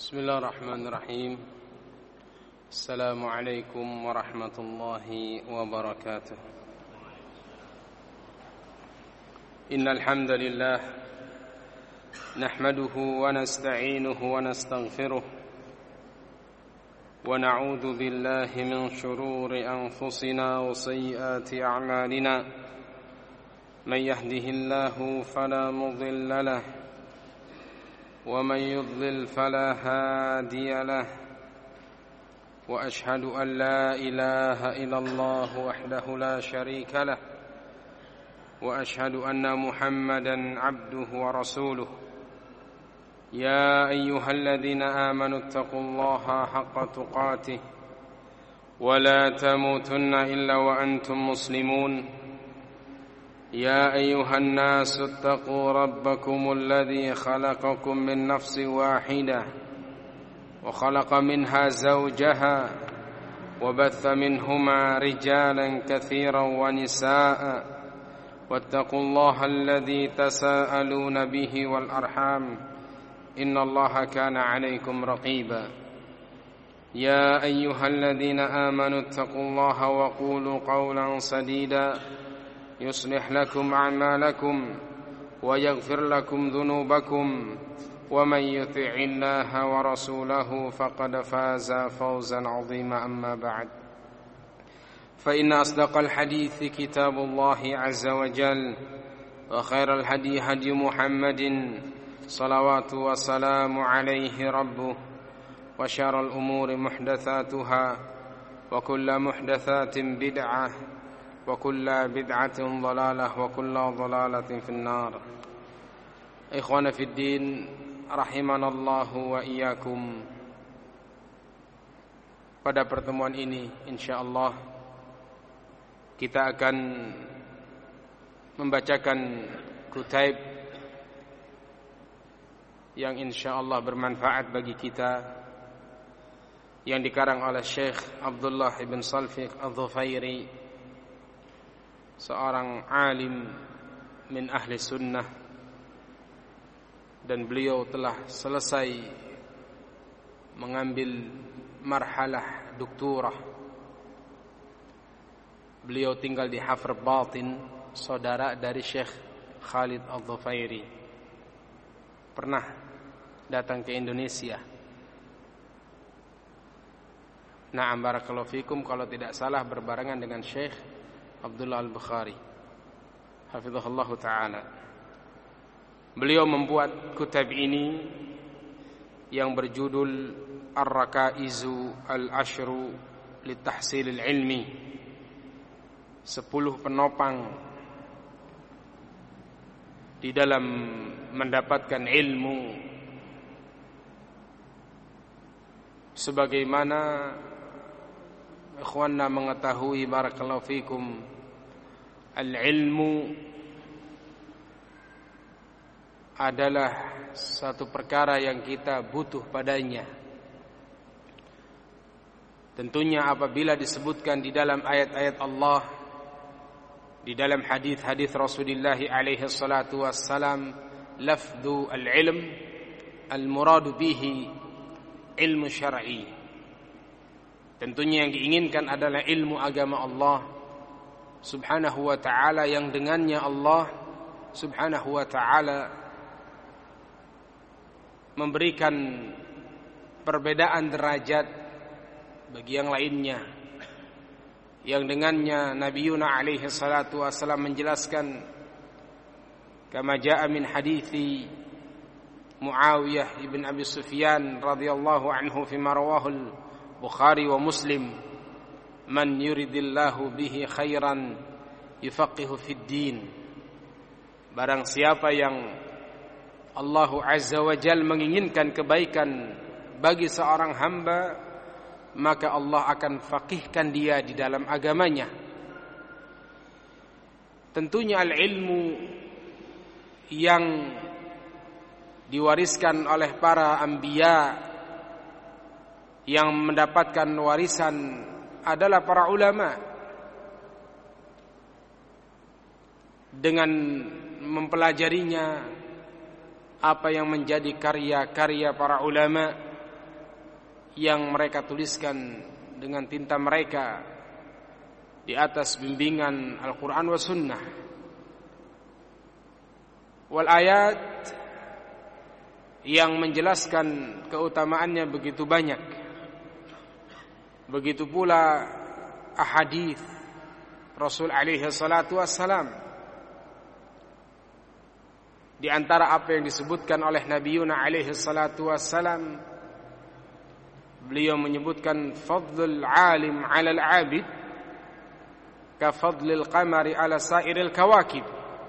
بسم الله الرحمن الرحيم. السلام عليكم ورحمة الله وبركاته. إن الحمد لله نحمده ونستعينه ونستغفره ونعوذ بالله من شرور أنفسنا وسيئات أعمالنا. من يهده الله فلا مضل له ومن يضلل فلا هادي له وأشهد أن لا إله إلا الله وحده لا شريك له وأشهد أن محمدا عبده ورسوله. يا أيها الذين آمنوا اتقوا الله حق تقاته ولا تموتن إلا وأنتم مسلمون. يا أيها الناس اتقوا ربكم الذي خلقكم من نفس واحدة وخلق منها زوجها وبث منهما رجالا كثيرا ونساء واتقوا الله الذي تساءلون به والأرحام إن الله كان عليكم رقيبا. يا أيها الذين آمنوا اتقوا الله وقولوا قولا سديدا يصلح لكم أعمالكم ويغفر لكم ذنوبكم ومن يطع الله ورسوله فقد فاز فوزا عظيما. أما بعد فإن أصدق الحديث كتاب الله عز وجل وخير الهدي هدي محمد صلوات وسلام عليه ربه وشر الأمور محدثاتها وكل محدثات بدعة وكل بدعة ضلالة وكل ضلالة في النار. إخوانا في الدين رحمنا الله وإياكم. Pada pertemuan ini insyaallah kita akan membacakan kutaib yang insyaallah bermanfaat bagi kita yang dikarang oleh Syekh Abdullah ibn Salfiq Al-Dhufairi, seorang alim min ahli sunnah, dan beliau telah selesai mengambil marhalah doktorah. Beliau tinggal di Hafr Batin, saudara dari Syekh Khalid Al-Dhufairi. Pernah datang ke Indonesia. Na'am barakallahu fikum, kalau tidak salah berbarengan dengan Syekh Abdullah Al-Bukhari hafizahullah ta'ala. Beliau membuat kitab ini yang berjudul Ar-Rakaizu Al-Ashru Litahsilil Ilmi, 10 penopang di dalam mendapatkan ilmu, sebagaimana ikhwanna mengetahui barakallahu fikum, al-ilmu adalah satu perkara yang kita butuh padanya. Tentunya apabila disebutkan di dalam ayat-ayat Allah, di dalam hadis-hadis Rasulullah alaihi salatu wassalam, lafdhu al-ilm al-muradu bihi ilmu syar'i. Tentunya yang diinginkan adalah ilmu agama Allah subhanahu wa ta'ala, yang dengannya Allah subhanahu wa ta'ala memberikan perbedaan derajat bagi yang lainnya, yang dengannya Nabiyuna alaihi salatu wassalam menjelaskan, kama jaa min hadithi Muawiyah ibn Abi Sufyan radhiyallahu anhu fi marwahul Bukhari wa Muslim, man yuridillahu bihi khairan yufaqihu fid din. Barang siapa yang Allah Azza wa Jalla menginginkan kebaikan bagi seorang hamba, maka Allah akan faqihkan dia di dalam agamanya. Tentunya al-ilmu yang diwariskan oleh para anbiya, yang mendapatkan warisan adalah para ulama. Dengan mempelajarinya apa yang menjadi karya-karya para ulama, yang mereka tuliskan dengan tinta mereka di atas bimbingan Al-Quran wa Sunnah. Wal ayat yang menjelaskan keutamaannya begitu banyak. Begitu pula ahadits Rasul alaihi salatu wassalam. Di antara apa yang disebutkan oleh Nabiyuna alaihi salatu wassalam, beliau menyebutkan fadlul alim 'alal 'abid ka fadlil qamari 'ala sairil kawakib.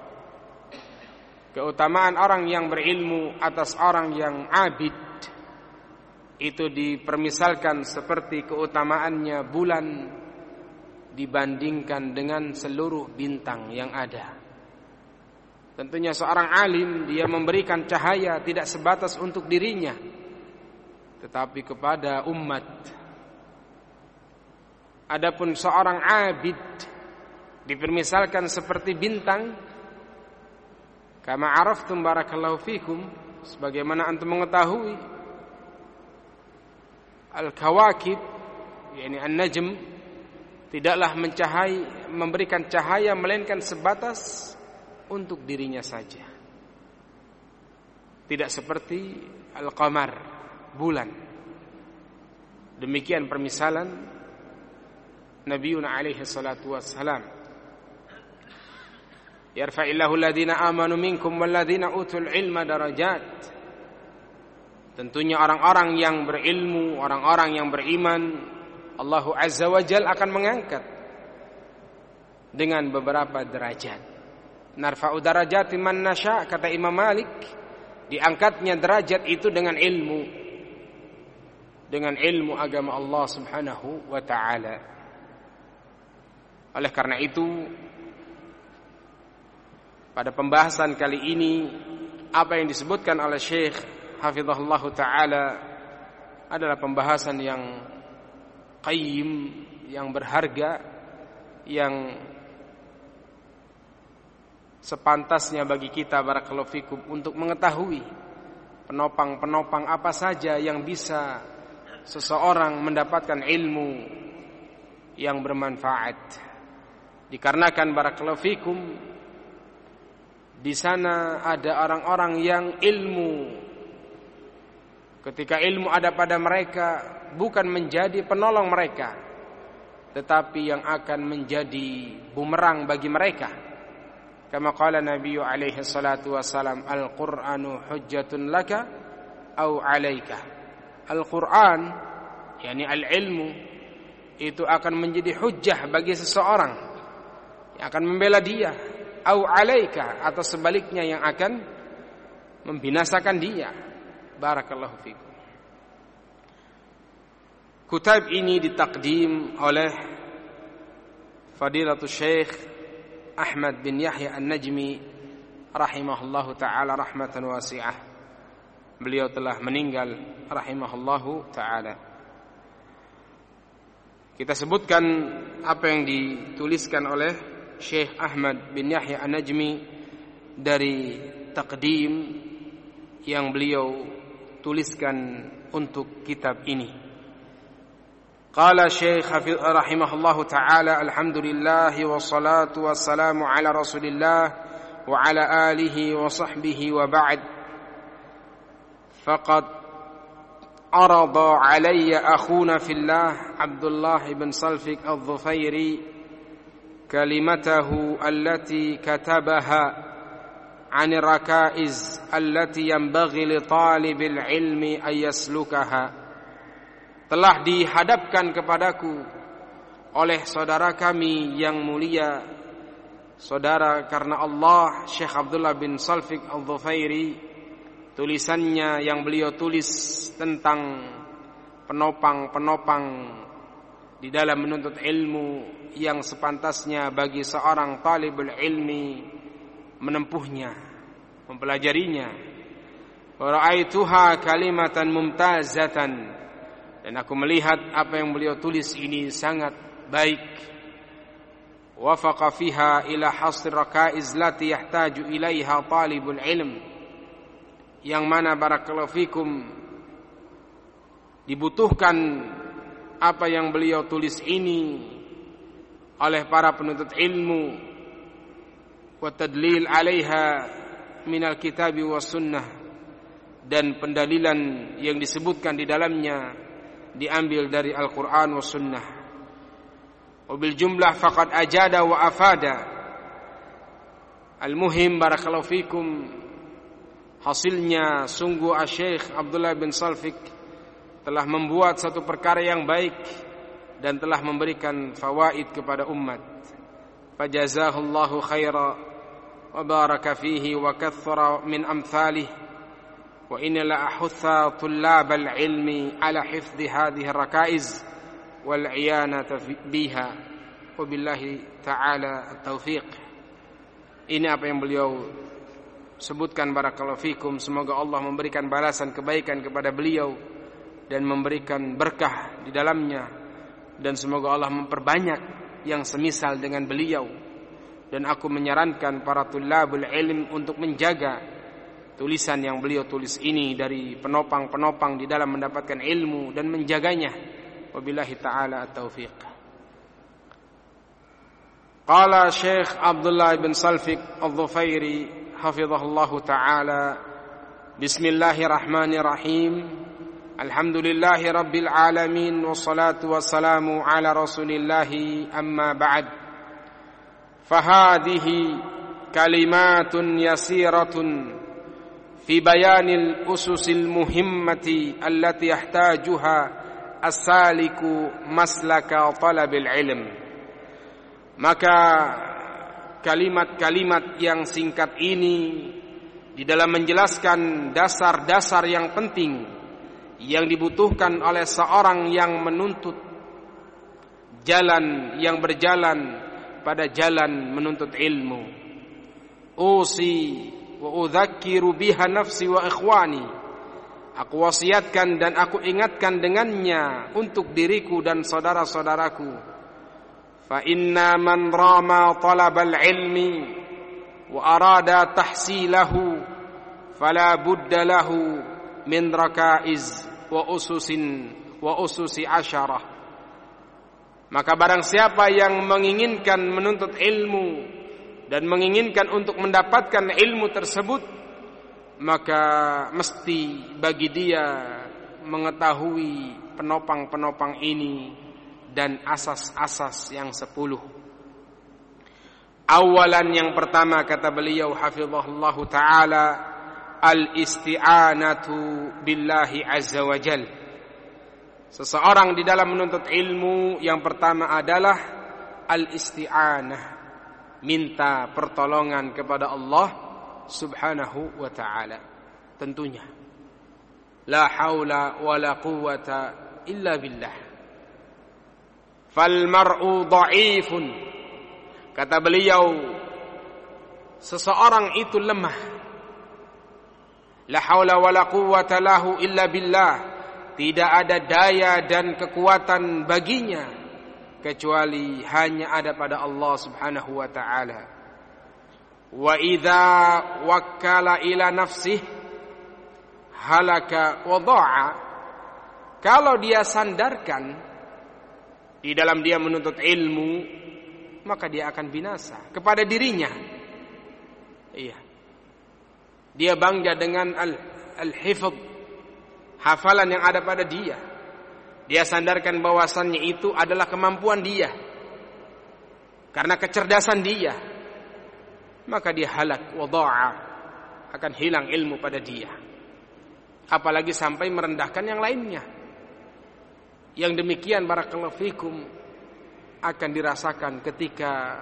Keutamaan orang yang berilmu atas orang yang abid itu dipermisalkan seperti keutamaannya bulan dibandingkan dengan seluruh bintang yang ada. Tentunya seorang alim dia memberikan cahaya tidak sebatas untuk dirinya, tetapi kepada umat. Adapun seorang abid dipermisalkan seperti bintang, kama araftum barakallahu fikum, sebagaimana antum mengetahui al-kawakib, yakni an-najm, tidaklah memberikan cahaya melainkan sebatas untuk dirinya saja. Tidak seperti al-qamar, bulan. Demikian permisalan Nabiyuna alaihi salatu wassalam. Yarfa'illahu alladhina amanu minkum walladhina utul ilma darajat. Tentunya orang-orang yang berilmu, orang-orang yang beriman, Allah Azza wa Jalla akan mengangkat dengan beberapa derajat. Narfa'u darajati man nasya, kata Imam Malik, diangkatnya derajat itu dengan ilmu, dengan ilmu agama Allah Subhanahu wa ta'ala. Oleh karena itu, pada pembahasan kali ini, apa yang disebutkan oleh Syekh Hafizahullah Ta'ala adalah pembahasan yang qayyim, yang berharga, yang sepantasnya bagi kita barakallahu fikum untuk mengetahui penopang-penopang apa saja yang bisa seseorang mendapatkan ilmu yang bermanfaat. Dikarenakan barakallahu fikum di sana ada orang-orang yang ilmu, ketika ilmu ada pada mereka, bukan menjadi penolong mereka, tetapi yang akan menjadi bumerang bagi mereka. Kama qala Nabi alaihi salatu wassalam, Al-Qur'anu hujjatun laka au alaika. Al-Qur'an, yakni al-ilmu, itu akan menjadi hujjah bagi seseorang yang akan membela dia, au alaika, atau sebaliknya yang akan membinasakan dia. Barakallahu fikum. Kitab ini ditakdim oleh Fadilatul Syekh Ahmad bin Yahya An-Najmi rahimahullahu ta'ala rahmatan wasi'ah. Beliau telah meninggal rahimahullahu ta'ala. Kita sebutkan apa yang dituliskan oleh Syekh Ahmad bin Yahya An-Najmi dari takdim yang beliau tuliskan untuk kitab ini. Qala Syekh rahimahullahu ta'ala, alhamdulillah wassalatu wassalamu ala rasulillah wa ala alihi wa sahbihi wa ba'd. Faqad arada alayya akhuna fillah Abdullah ibn Salfik al-Dhufairi kalimatahu allati katabaha عن الركائز التي ينبغي لطالب العلم أن يسلكها. Telah dihadapkan kepadaku oleh saudara kami yang mulia, saudara karena Allah, Syekh Abdullah bin Salfik al-Dhufairi, tulisannya yang beliau tulis tentang penopang-penopang di dalam menuntut ilmu yang sepantasnya bagi seorang talibul ilmi menempuhnya, mempelajarinya. Wa ra'aituha kalimatan mumtazatan, dan aku melihat apa yang beliau tulis ini sangat baik. Wafaqa fiha ila hasr rakaiz lati yahtaju ilaiha talibul ilm, yang mana barakallahu fikum dibutuhkan apa yang beliau tulis ini oleh para penuntut ilmu, wa tadlil 'alaiha minal kitabi was sunnah, dan pendalilan yang disebutkan di dalamnya diambil dari Al-Qur'an was sunnah. Wa bil jumlah faqad ajada wa afada. Al-muhim barakallahu fikum, hasilnya sungguh Syekh Abdullah bin Salfik telah membuat satu perkara yang baik dan telah memberikan fawaid kepada umat. Fajazahullahu khaira wa baraka fihi wa kathara min amthalih. Wa inna la ahutha tullab al-ilmi ala hifdhi hadhihi ar-rakaiz wal 'iyanata biha. Wabillahi ta'ala at-taufiq. Ini apa yang beliau sebutkan barakallahu fikum. Semoga Allah memberikan balasan kebaikan kepada beliau dan memberikan berkah di dalamnya, dan semoga Allah memperbanyak yang semisal dengan beliau. Dan aku menyarankan para tulabul ilm untuk menjaga tulisan yang beliau tulis ini dari penopang-penopang di dalam mendapatkan ilmu dan menjaganya. Wabillahi ta'ala at-taufiq. Qala Syekh Abdullah bin Salfik al-Dhufairi hafizahullahu ta'ala, bismillahirrahmanirrahim. Alhamdulillahi rabbil alamin, wassalatu wassalamu ala rasulillahi, amma ba'd. Fahadihi kalimatun yasiratun fi bayanil ususil muhimmati allati yahtajuha as-saliku maslaka talabil ilm. Maka kalimat-kalimat yang singkat ini di dalam menjelaskan dasar-dasar yang penting yang dibutuhkan oleh seorang yang menuntut jalan, yang berjalan pada jalan menuntut ilmu. Usi wa udzakiru biha nafsi wa ikhwani. Aku wasiatkan dan aku ingatkan dengannya untuk diriku dan saudara-saudaraku. Fa inna man rama talabal ilmi wa arada tahsilahu fala budda lahu min rakaiz wa ususi asyarah. Maka barang siapa yang menginginkan menuntut ilmu dan menginginkan untuk mendapatkan ilmu tersebut, maka mesti bagi dia mengetahui penopang-penopang ini dan asas-asas yang 10. Awalan, yang pertama, kata beliau hafizahullahu ta'ala, al-isti'anatu billahi azza wa jal. Seseorang di dalam menuntut ilmu yang pertama adalah al-isti'anah, minta pertolongan kepada Allah subhanahu wa ta'ala. Tentunya la haula wa la quwwata illa billah. Fal mar'u dha'ifun, kata beliau, seseorang itu lemah. La haula wa la quwwata lahu illa billah. Tidak ada daya dan kekuatan baginya kecuali hanya ada pada Allah subhanahu wa ta'ala. Wa idza wakkala ila nafsih halaka wa dha'a. Kalau dia sandarkan di dalam dia menuntut ilmu, maka dia akan binasa kepada dirinya. Iya. Dia bangga dengan al-hifdz, hafalan yang ada pada dia. Dia sandarkan bahwasannya itu adalah kemampuan dia, karena kecerdasan dia. Maka dia halak wa dha'a, akan hilang ilmu pada dia. Apalagi sampai merendahkan yang lainnya. Yang demikian barakallahu fikum akan dirasakan ketika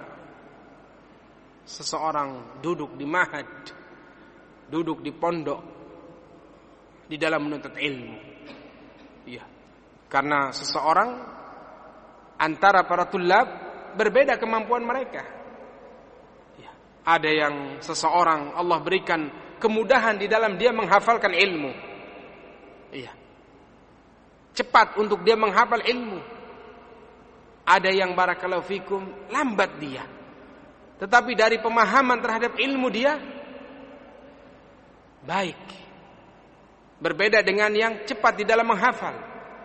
seseorang duduk di mahad, duduk di pondok di dalam menuntut ilmu. Ya. Karena seseorang antara para tulab berbeda kemampuan mereka. Ya. Ada yang seseorang Allah berikan kemudahan di dalam dia menghafalkan ilmu. Iya. Cepat untuk dia menghafal ilmu. Ada yang barakallahu fikum lambat dia. Tetapi dari pemahaman terhadap ilmu dia baik. Berbeda dengan yang cepat di dalam menghafal.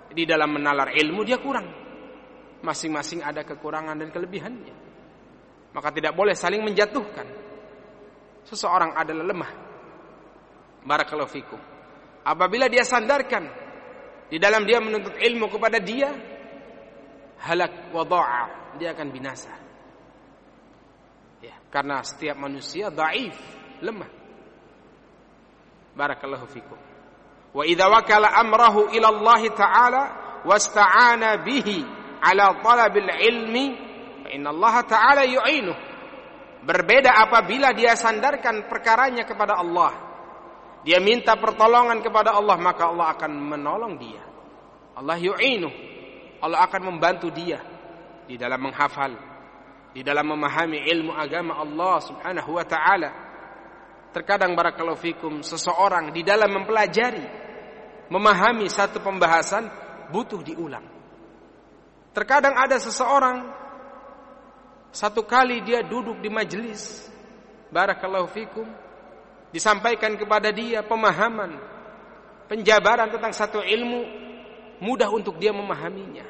di dalam menalar ilmu dia kurang. Masing-masing ada kekurangan dan kelebihannya. Maka tidak boleh saling menjatuhkan. Seseorang adalah lemah. Barakallahu fikum. Apabila dia sandarkan di dalam dia menuntut ilmu kepada dia, halak wa dha'a, dia akan binasa. Ya, karena setiap manusia dhaif, lemah. Barakallahu fikum. Wa idza wakala amrahu ila Allah Ta'ala wasta'ana bihi ala talabil ilmi fa inna Allah Ta'ala yu'inuh. Berbeda apabila dia sandarkan perkaranya kepada Allah, dia minta pertolongan kepada Allah, maka Allah akan menolong dia. Allah yu'inuh, Allah akan membantu dia di dalam menghafal, di dalam memahami ilmu agama Allah Subhanahu wa ta'ala. Terkadang barakallahu fikum, seseorang di dalam mempelajari, memahami satu pembahasan butuh diulang. Terkadang ada seseorang satu kali dia duduk di majelis, barakallahu fikum, disampaikan kepada dia pemahaman, penjabaran tentang satu ilmu, mudah untuk dia memahaminya.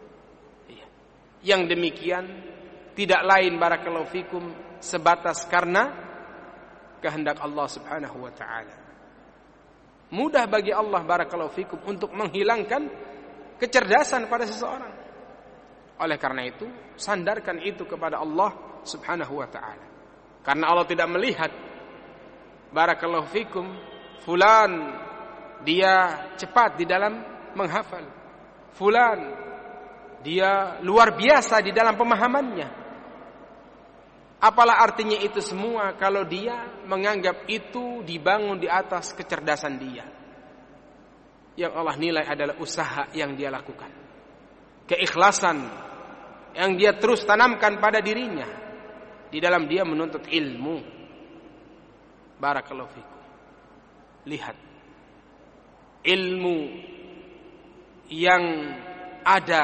Yang demikian tidak lain barakallahu fikum sebatas karena kehendak Allah Subhanahu wa ta'ala. Mudah bagi Allah barakallahu fikum untuk menghilangkan kecerdasan pada seseorang. Oleh karena itu, sandarkan itu kepada Allah Subhanahu wa ta'ala. Karena Allah tidak melihat barakallahu fikum fulan dia cepat di dalam menghafal, fulan dia luar biasa di dalam pemahamannya. Apalah artinya itu semua kalau dia menganggap itu dibangun di atas kecerdasan dia. Yang Allah nilai adalah usaha yang dia lakukan, keikhlasan yang dia terus tanamkan pada dirinya di dalam dia menuntut ilmu. Barakallahu fikum. Lihat ilmu yang ada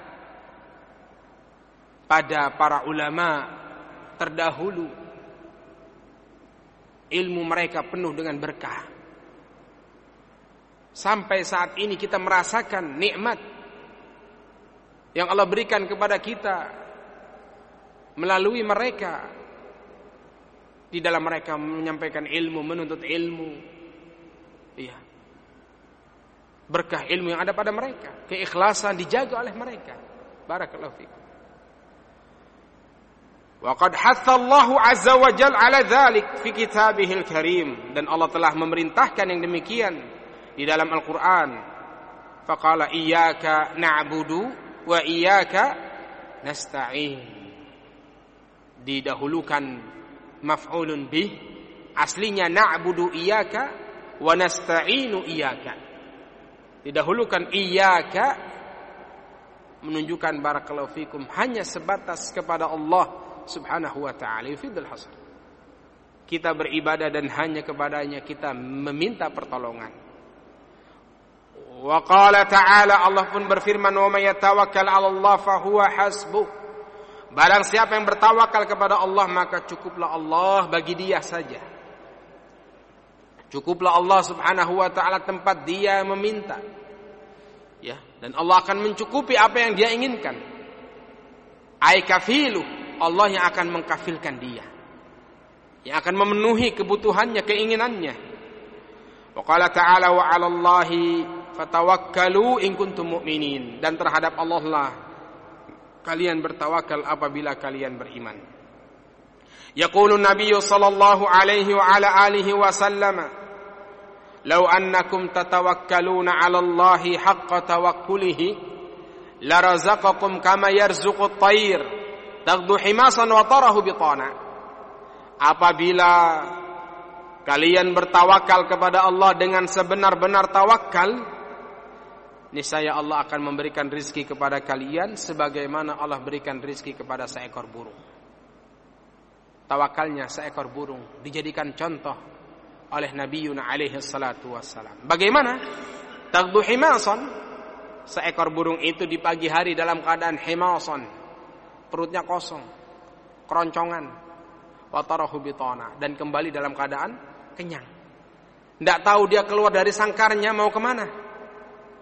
pada para ulama terdahulu, ilmu mereka penuh dengan berkah. Sampai saat ini kita merasakan nikmat yang Allah berikan kepada kita melalui mereka. Di dalam mereka menyampaikan ilmu, menuntut ilmu. Iya. Berkah ilmu yang ada pada mereka, keikhlasan dijaga oleh mereka. Barakallahu fikum. Wa qad hatha Allahu azza wa jalla ala dzalik fi kitabihil karim, dan Allah telah memerintahkan yang demikian di dalam Al-Qur'an. Faqala iyyaka na'budu wa iyyaka nasta'in. Didahulukan maf'ulun bih, aslinya na'budu iyyaka wa nasta'inu iyyaka. Didahulukan iyyaka menunjukkan barakallahu fikum hanya sebatas kepada Allah Subhanahu wa ta'ala, yufidul hasr. Kita beribadah dan hanya kepadanya kita meminta pertolongan. Wa qala ta'ala, Allah pun berfirman, wa may yatawakkal 'ala Allah fa huwa hasbuh. Barang siapa yang bertawakal kepada Allah, maka cukuplah Allah bagi dia saja. Cukuplah Allah Subhanahu wa ta'ala tempat dia meminta. Ya, dan Allah akan mencukupi apa yang dia inginkan. Ai kafilu, Allah yang akan mengkafilkan dia, yang akan memenuhi kebutuhannya, keinginannya. Wa qala ta'ala wa 'alallahi fatawakkalu in kuntum mu'minin, dan terhadap Allah lah kalian bertawakal apabila kalian beriman. Yaqulu Nabi sallallahu alaihi wa ala alihi wa sallama, law annakum tatawakkaluna 'ala Allahi haqqa tawakkulihi la razaqakum kama yarzuqu at-tayr taghdu himasan wa tarahu bitana. Apabila kalian bertawakal kepada Allah dengan sebenar-benar tawakal, niscaya Allah akan memberikan rizki kepada kalian sebagaimana Allah berikan rizki kepada seekor burung. Tawakalnya seekor burung dijadikan contoh oleh Nabiyuna alaihi salatu wassalam. Bagaimana? Taghdu himasan, seekor burung itu di pagi hari dalam keadaan himasan, perutnya kosong, keroncongan, wa tarahu bitana, dan kembali dalam keadaan kenyang. Tidak tahu dia keluar dari sangkarnya mau kemana.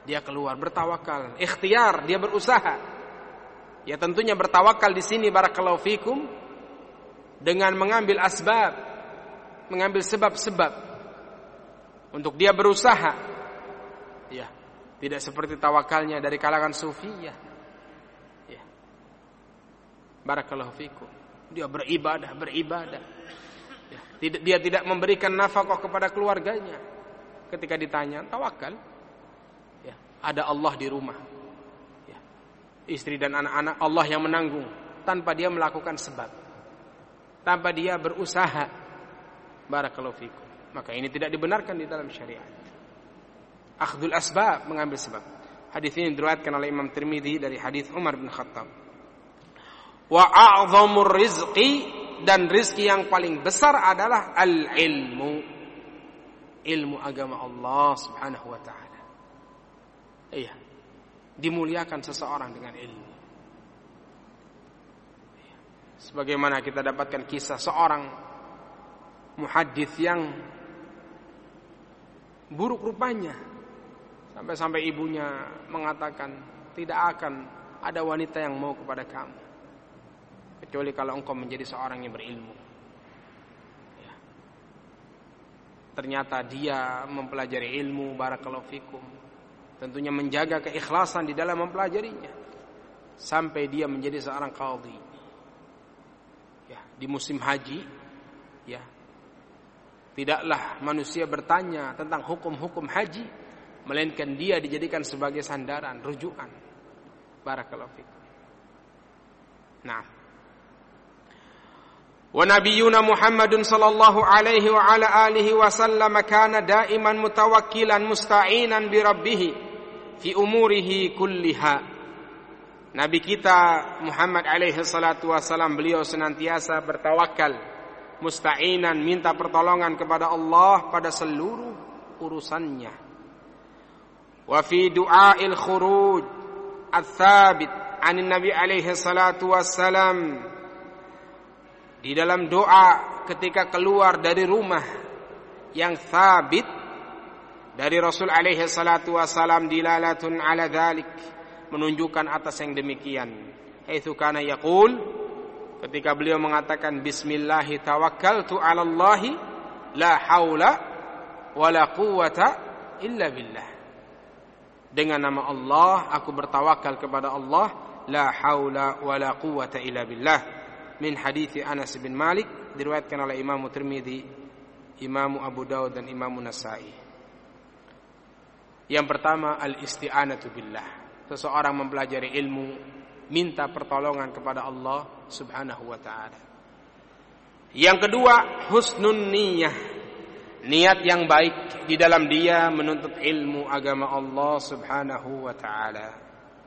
dia keluar bertawakal, ikhtiar, dia berusaha. Ya tentunya bertawakal di sini barakallahu fikum dengan mengambil asbab, mengambil sebab-sebab untuk dia berusaha. Ya, tidak seperti tawakalnya dari kalangan sufiyah. Ya. Barakallahu fikum. Dia beribadah. Ya. Dia tidak memberikan nafkah kepada keluarganya. Ketika ditanya, tawakal. Ya. Ada Allah di rumah. Ya. Istri dan anak-anak Allah yang menanggung tanpa dia melakukan sebab. Tanpa dia berusaha. Barakallahu fikum. Maka ini tidak dibenarkan di dalam syariat. Akhdul asbab, mengambil sebab. Hadis ini diriwayatkan oleh Imam Tirmidzi dari hadis Umar bin Khattab. Wa a'zamur rizqi, dan rizki yang paling besar adalah al-ilmu. Ilmu agama Allah Subhanahu wa taala. Iya. Dimuliakan seseorang dengan ilmu. Iya. Sebagaimana kita dapatkan kisah seorang muhaddits yang buruk rupanya, sampai ibunya mengatakan tidak akan ada wanita yang mau kepada kamu kecuali kalau engkau menjadi seorang yang berilmu. Ya. Ternyata dia mempelajari ilmu, barakallahu fikum, tentunya menjaga keikhlasan di dalam mempelajarinya sampai dia menjadi seorang qadhi. Ya, di musim haji, ya, tidaklah manusia bertanya tentang hukum-hukum haji, melainkan dia dijadikan sebagai sandaran, rujukan. Barakallahu fikum. Nah. Wa nabiyyuna Muhammadun sallallahu alaihi wa ala alihi wa sallam kana daiman mutawakkilan musta'inan bi rabbih fi umurihi kulliha. Nabi kita Muhammad alaihi salatu wasallam, beliau senantiasa bertawakal, musta'inan, minta pertolongan kepada Allah pada seluruh urusannya. Wa fi du'ail khuruj ats-tsabit 'anin Nabi alaihi salatu wassalam, di dalam doa ketika keluar dari rumah yang tsabit dari Rasul alaihi salatu wassalam, dilalatun 'ala dzalik, menunjukkan atas yang demikian. Haitsu kana yaqul, ketika beliau mengatakan bismillah tawakkaltu 'ala Allah la haula wala quwwata illa billah. Dengan nama Allah aku bertawakal kepada Allah, la haula wala quwwata illa billah. Min hadits Anas bin Malik, diriwayatkan oleh Imam Tirmidzi, Imam Abu Daud dan Imam Nasa'i. Yang pertama, al-isti'anatu billah. Seseorang mempelajari ilmu, minta pertolongan kepada Allah Subhanahu wa taala. Yang kedua, husnun niyyah, niat yang baik di dalam dia menuntut ilmu agama Allah Subhanahu wa taala.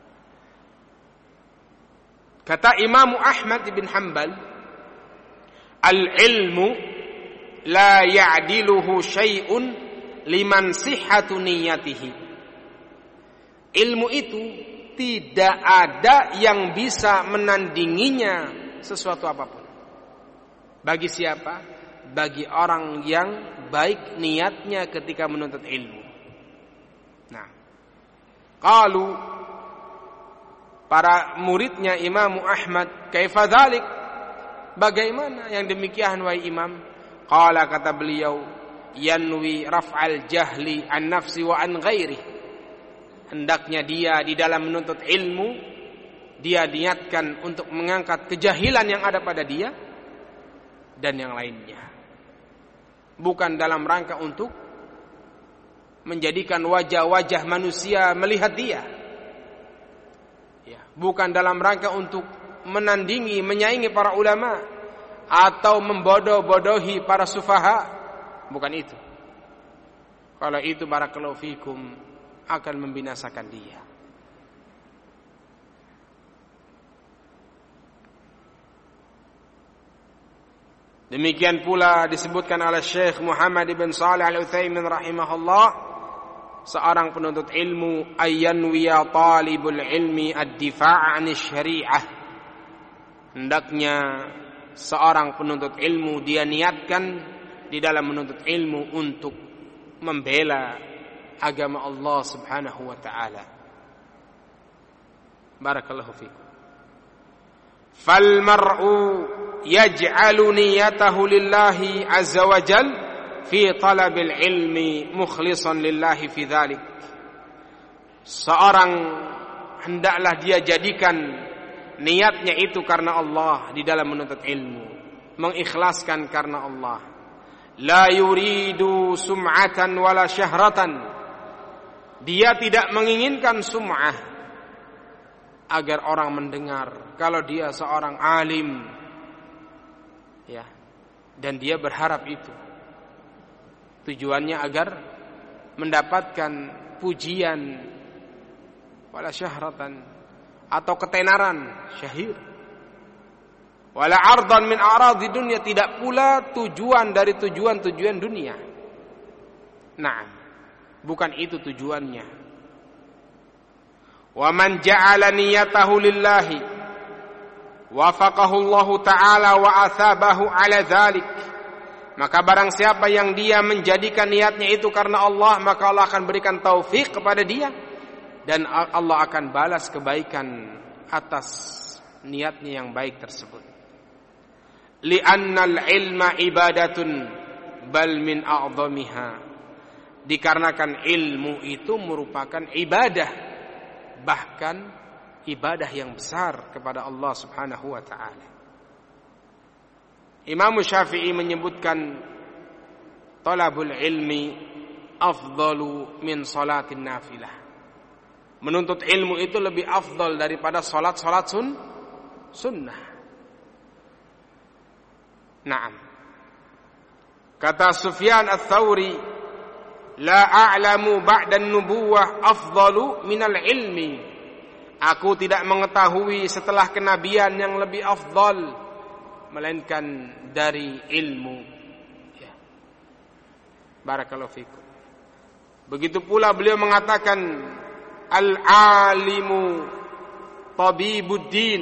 Kata Imam Ahmad bin Hanbal, al-ilmu la ya'diluhu syai'un liman sihhatu niyyatihi. Ilmu itu tidak ada yang bisa menandinginya sesuatu apapun. Bagi siapa? Bagi orang yang baik niatnya ketika menuntut ilmu. Nah, qalu, para muridnya Imam Ahmad, kaifa dzalik? Bagaimana yang demikian wahai Imam? Qala, kata beliau, yanwi raf'al jahli an nafsi wa an ghairi. Hendaknya dia di dalam menuntut ilmu, dia niatkan untuk mengangkat kejahilan yang ada pada dia dan yang lainnya. Bukan dalam rangka untuk menjadikan wajah-wajah manusia melihat dia. Ya, bukan dalam rangka untuk menandingi, menyaingi para ulama atau membodoh-bodohi para sufaha. Bukan itu. Kalau itu barakallahu fikum akan membinasakan dia. Demikian pula disebutkan oleh Syekh Muhammad bin Shalih Al-Utsaimin rahimahullah, seorang penuntut ilmu ayyanwiya talibul ilmi ad-difa' 'anis syari'ah. Hendaknya seorang penuntut ilmu dia niatkan di dalam menuntut ilmu untuk membela agama Allah Subhanahu wa taala. Barakallahu fikum. Fal mar'u yaj'alu niyatahu lillahi azza wa jal fi talabil ilmi mukhlishan lillahi fi dzalik. Seorang hendaklah dia jadikan niatnya itu karena Allah di dalam menuntut ilmu, mengikhlaskan karena Allah. La yuridu sum'atan wala syahratan. Dia tidak menginginkan sum'ah agar orang mendengar kalau dia seorang alim, ya, dan dia berharap itu tujuannya agar mendapatkan pujian, wala syahratan, atau ketenaran, syahir, wala ardan min a'radhi dunya, tidak pula tujuan dari tujuan-tujuan dunia. Nah, bukan itu tujuannya. Wa man ja'ala niyatahu lillahi wafaqahu Allah taala wa athabahu ala dzalik. Maka barang siapa yang dia menjadikan niatnya itu karena Allah, maka Allah akan berikan taufik kepada dia dan Allah akan balas kebaikan atas niatnya yang baik tersebut. Li'annal ilma ibadatun bal min a'dhamiha. Dikarenakan ilmu itu merupakan ibadah, bahkan ibadah yang besar kepada Allah Subhanahu wa taala. Imam Syafi'i menyebutkan talabul ilmi afdalu min salatin nafilah. Menuntut ilmu itu lebih afdal daripada salat-salat sunnah. Naam. Kata Sufyan Ats-Tsauri, la a'lamu ba'da an-nubuwah afdalu minal ilmi. Aku tidak mengetahui setelah kenabian yang lebih afdal melainkan dari ilmu. Ya. Barakallahu fikum. Begitu pula beliau mengatakan al-alimu tabibuddin.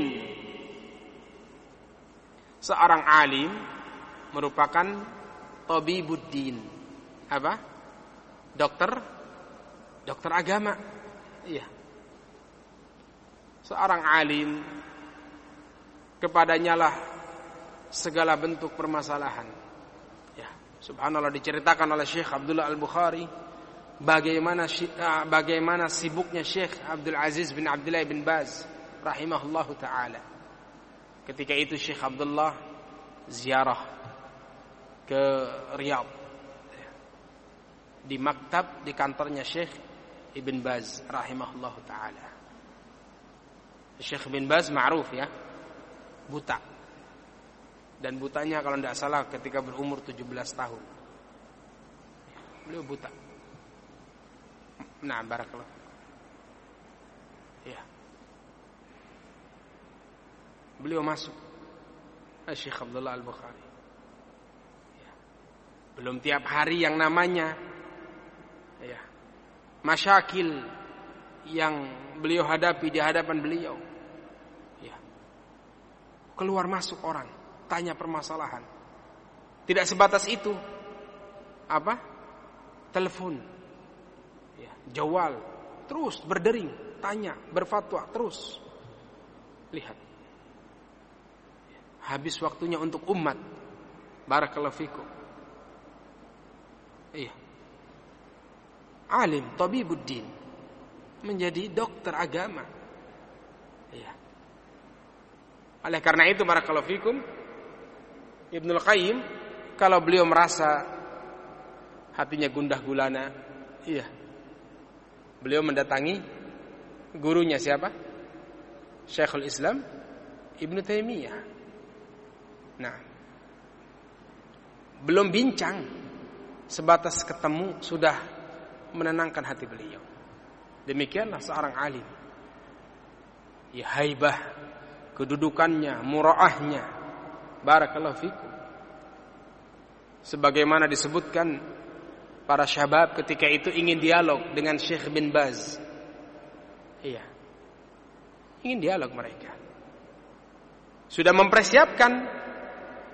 Seorang alim merupakan tabibuddin. Apa? Dokter agama. Iya. Seorang alim kepadanya lah segala bentuk permasalahan. Ya, subhanallah, diceritakan oleh Syekh Abdullah Al-Bukhari bagaimana sibuknya Syekh Abdul Aziz bin Abdullah bin Baz rahimahullahu taala. Ketika itu Syekh Abdullah ziarah ke Riyadh, di maktab, di kantornya Syekh Ibn Baz rahimahullahu ta'ala. Syekh Ibn Baz ma'ruf ya, buta. Dan butanya kalau tidak salah ketika berumur 17 tahun. Beliau buta. Nah, barakallah. Ya. Beliau masuk Syekh Abdullah Al-Bukhari. Ya. Belum tiap hari yang namanya ya, masyakil yang beliau hadapi di hadapan beliau. Ya. Keluar masuk orang, tanya permasalahan. Tidak sebatas itu. Apa? Telepon. Ya, jawal, terus berdering, tanya, berfatwa terus. Lihat. Habis waktunya untuk umat. Barakallahu fikum. Iya. Alim, tabibuddin, menjadi dokter agama. Iya. Oleh karena itu barakallahu fikum, Ibnul Qayyim kalau beliau merasa hatinya gundah gulana, iya, beliau mendatangi gurunya siapa? Syekhul Islam Ibnu Taimiyah. Nah, belum bincang, sebatas ketemu sudah menenangkan hati beliau. Demikianlah seorang alim. Ya, haibah kedudukannya, muraahnya. Barakallahu fikum. Sebagaimana disebutkan para syabab ketika itu ingin dialog dengan Syekh bin Baz. Iya. Ingin dialog mereka. Sudah mempersiapkan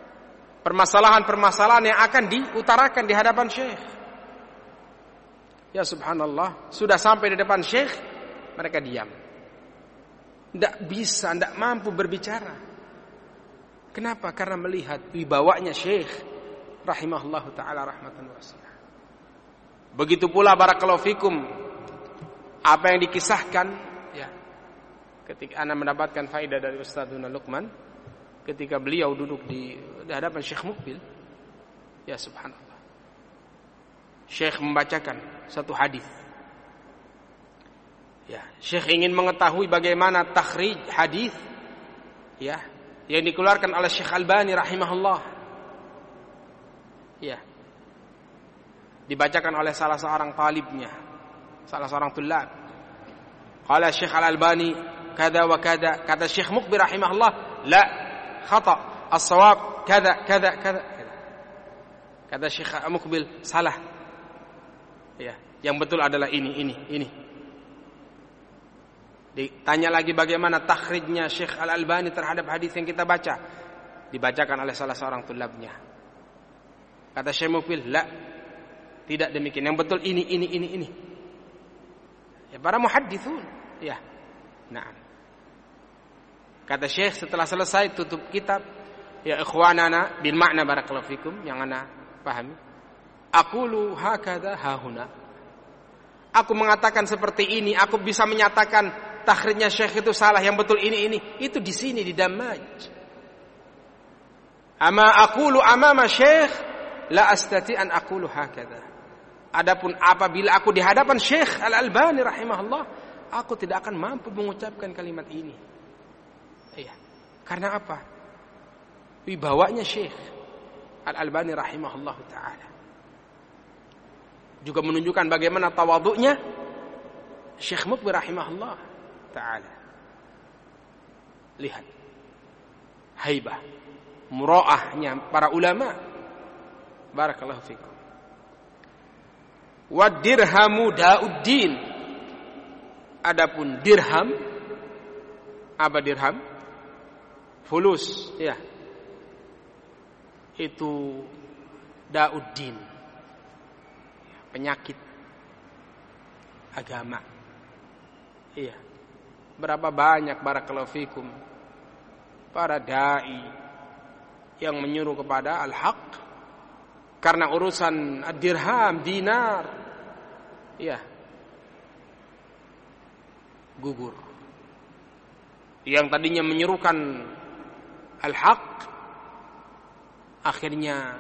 permasalahan-permasalahan yang akan diutarakan di hadapan Syekh. Ya subhanallah, sudah sampai di depan syekh, mereka diam. Tidak bisa, tidak mampu berbicara. Kenapa? Karena melihat wibawanya syekh rahimahullahu ta'ala rahmatan wasi'ah. Begitu pula barakallahu fikum, apa yang dikisahkan ya, ketika ana mendapatkan faedah dari Ustadzuna Luqman, ketika beliau duduk di hadapan Syekh Mukbil, ya subhanallah, Syekh membacakan satu hadis. Ya, Syekh ingin mengetahui bagaimana takhrij hadis ya yang dikeluarkan oleh Syekh Albani rahimahullah. Ya. Dibacakan oleh salah seorang talibnya, salah seorang tulab. Qala Syekh Al-Albani kada wa kada, kata Syekh Mukbil rahimahullah, la khata, as-shawab kada kada kada. Kata Syekh Mukbil, salah. Ya, yang betul adalah ini. Ditanya lagi bagaimana takhrijnya Syekh Al-Albani terhadap hadis yang kita baca. Dibacakan oleh salah seorang tulabnya. Kata Syekh Mukbil, la, tidak demikian. Yang betul ini. Ya, para muhaddithun. Ya. Naam. Kata Syekh setelah selesai tutup kitab, ya ikhwanana bil makna barakallahu fikum, yang ana pahami. Aqulu hakadha hahuna. Aku mengatakan seperti ini, aku bisa menyatakan takhrijnya Syekh itu salah, yang betul ini. Itu di sini di Dammaj. Ama aqulu amama Syekh la astati an aqulu hakadha. Adapun apabila aku di hadapan Syekh Al-Albani rahimahullah, aku tidak akan mampu mengucapkan kalimat ini. Iya. Karena apa? Wibawanya Syekh Al-Albani rahimahullah taala juga menunjukkan bagaimana tawadhu'nya Syekh Mukbil rahimahullah taala. Lihat haibah, mura'ahnya para ulama. Barakallahu fikum. Wa dirhamu da'uddin. Adapun dirham, apa dirham? Fulus, ya. Itu da'uddin, penyakit agama. Iya. Berapa banyak barakallahu fikum para dai yang menyuruh kepada al-haq karena urusan dirham, dinar, ya, gugur. Yang tadinya menyerukan al-haq akhirnya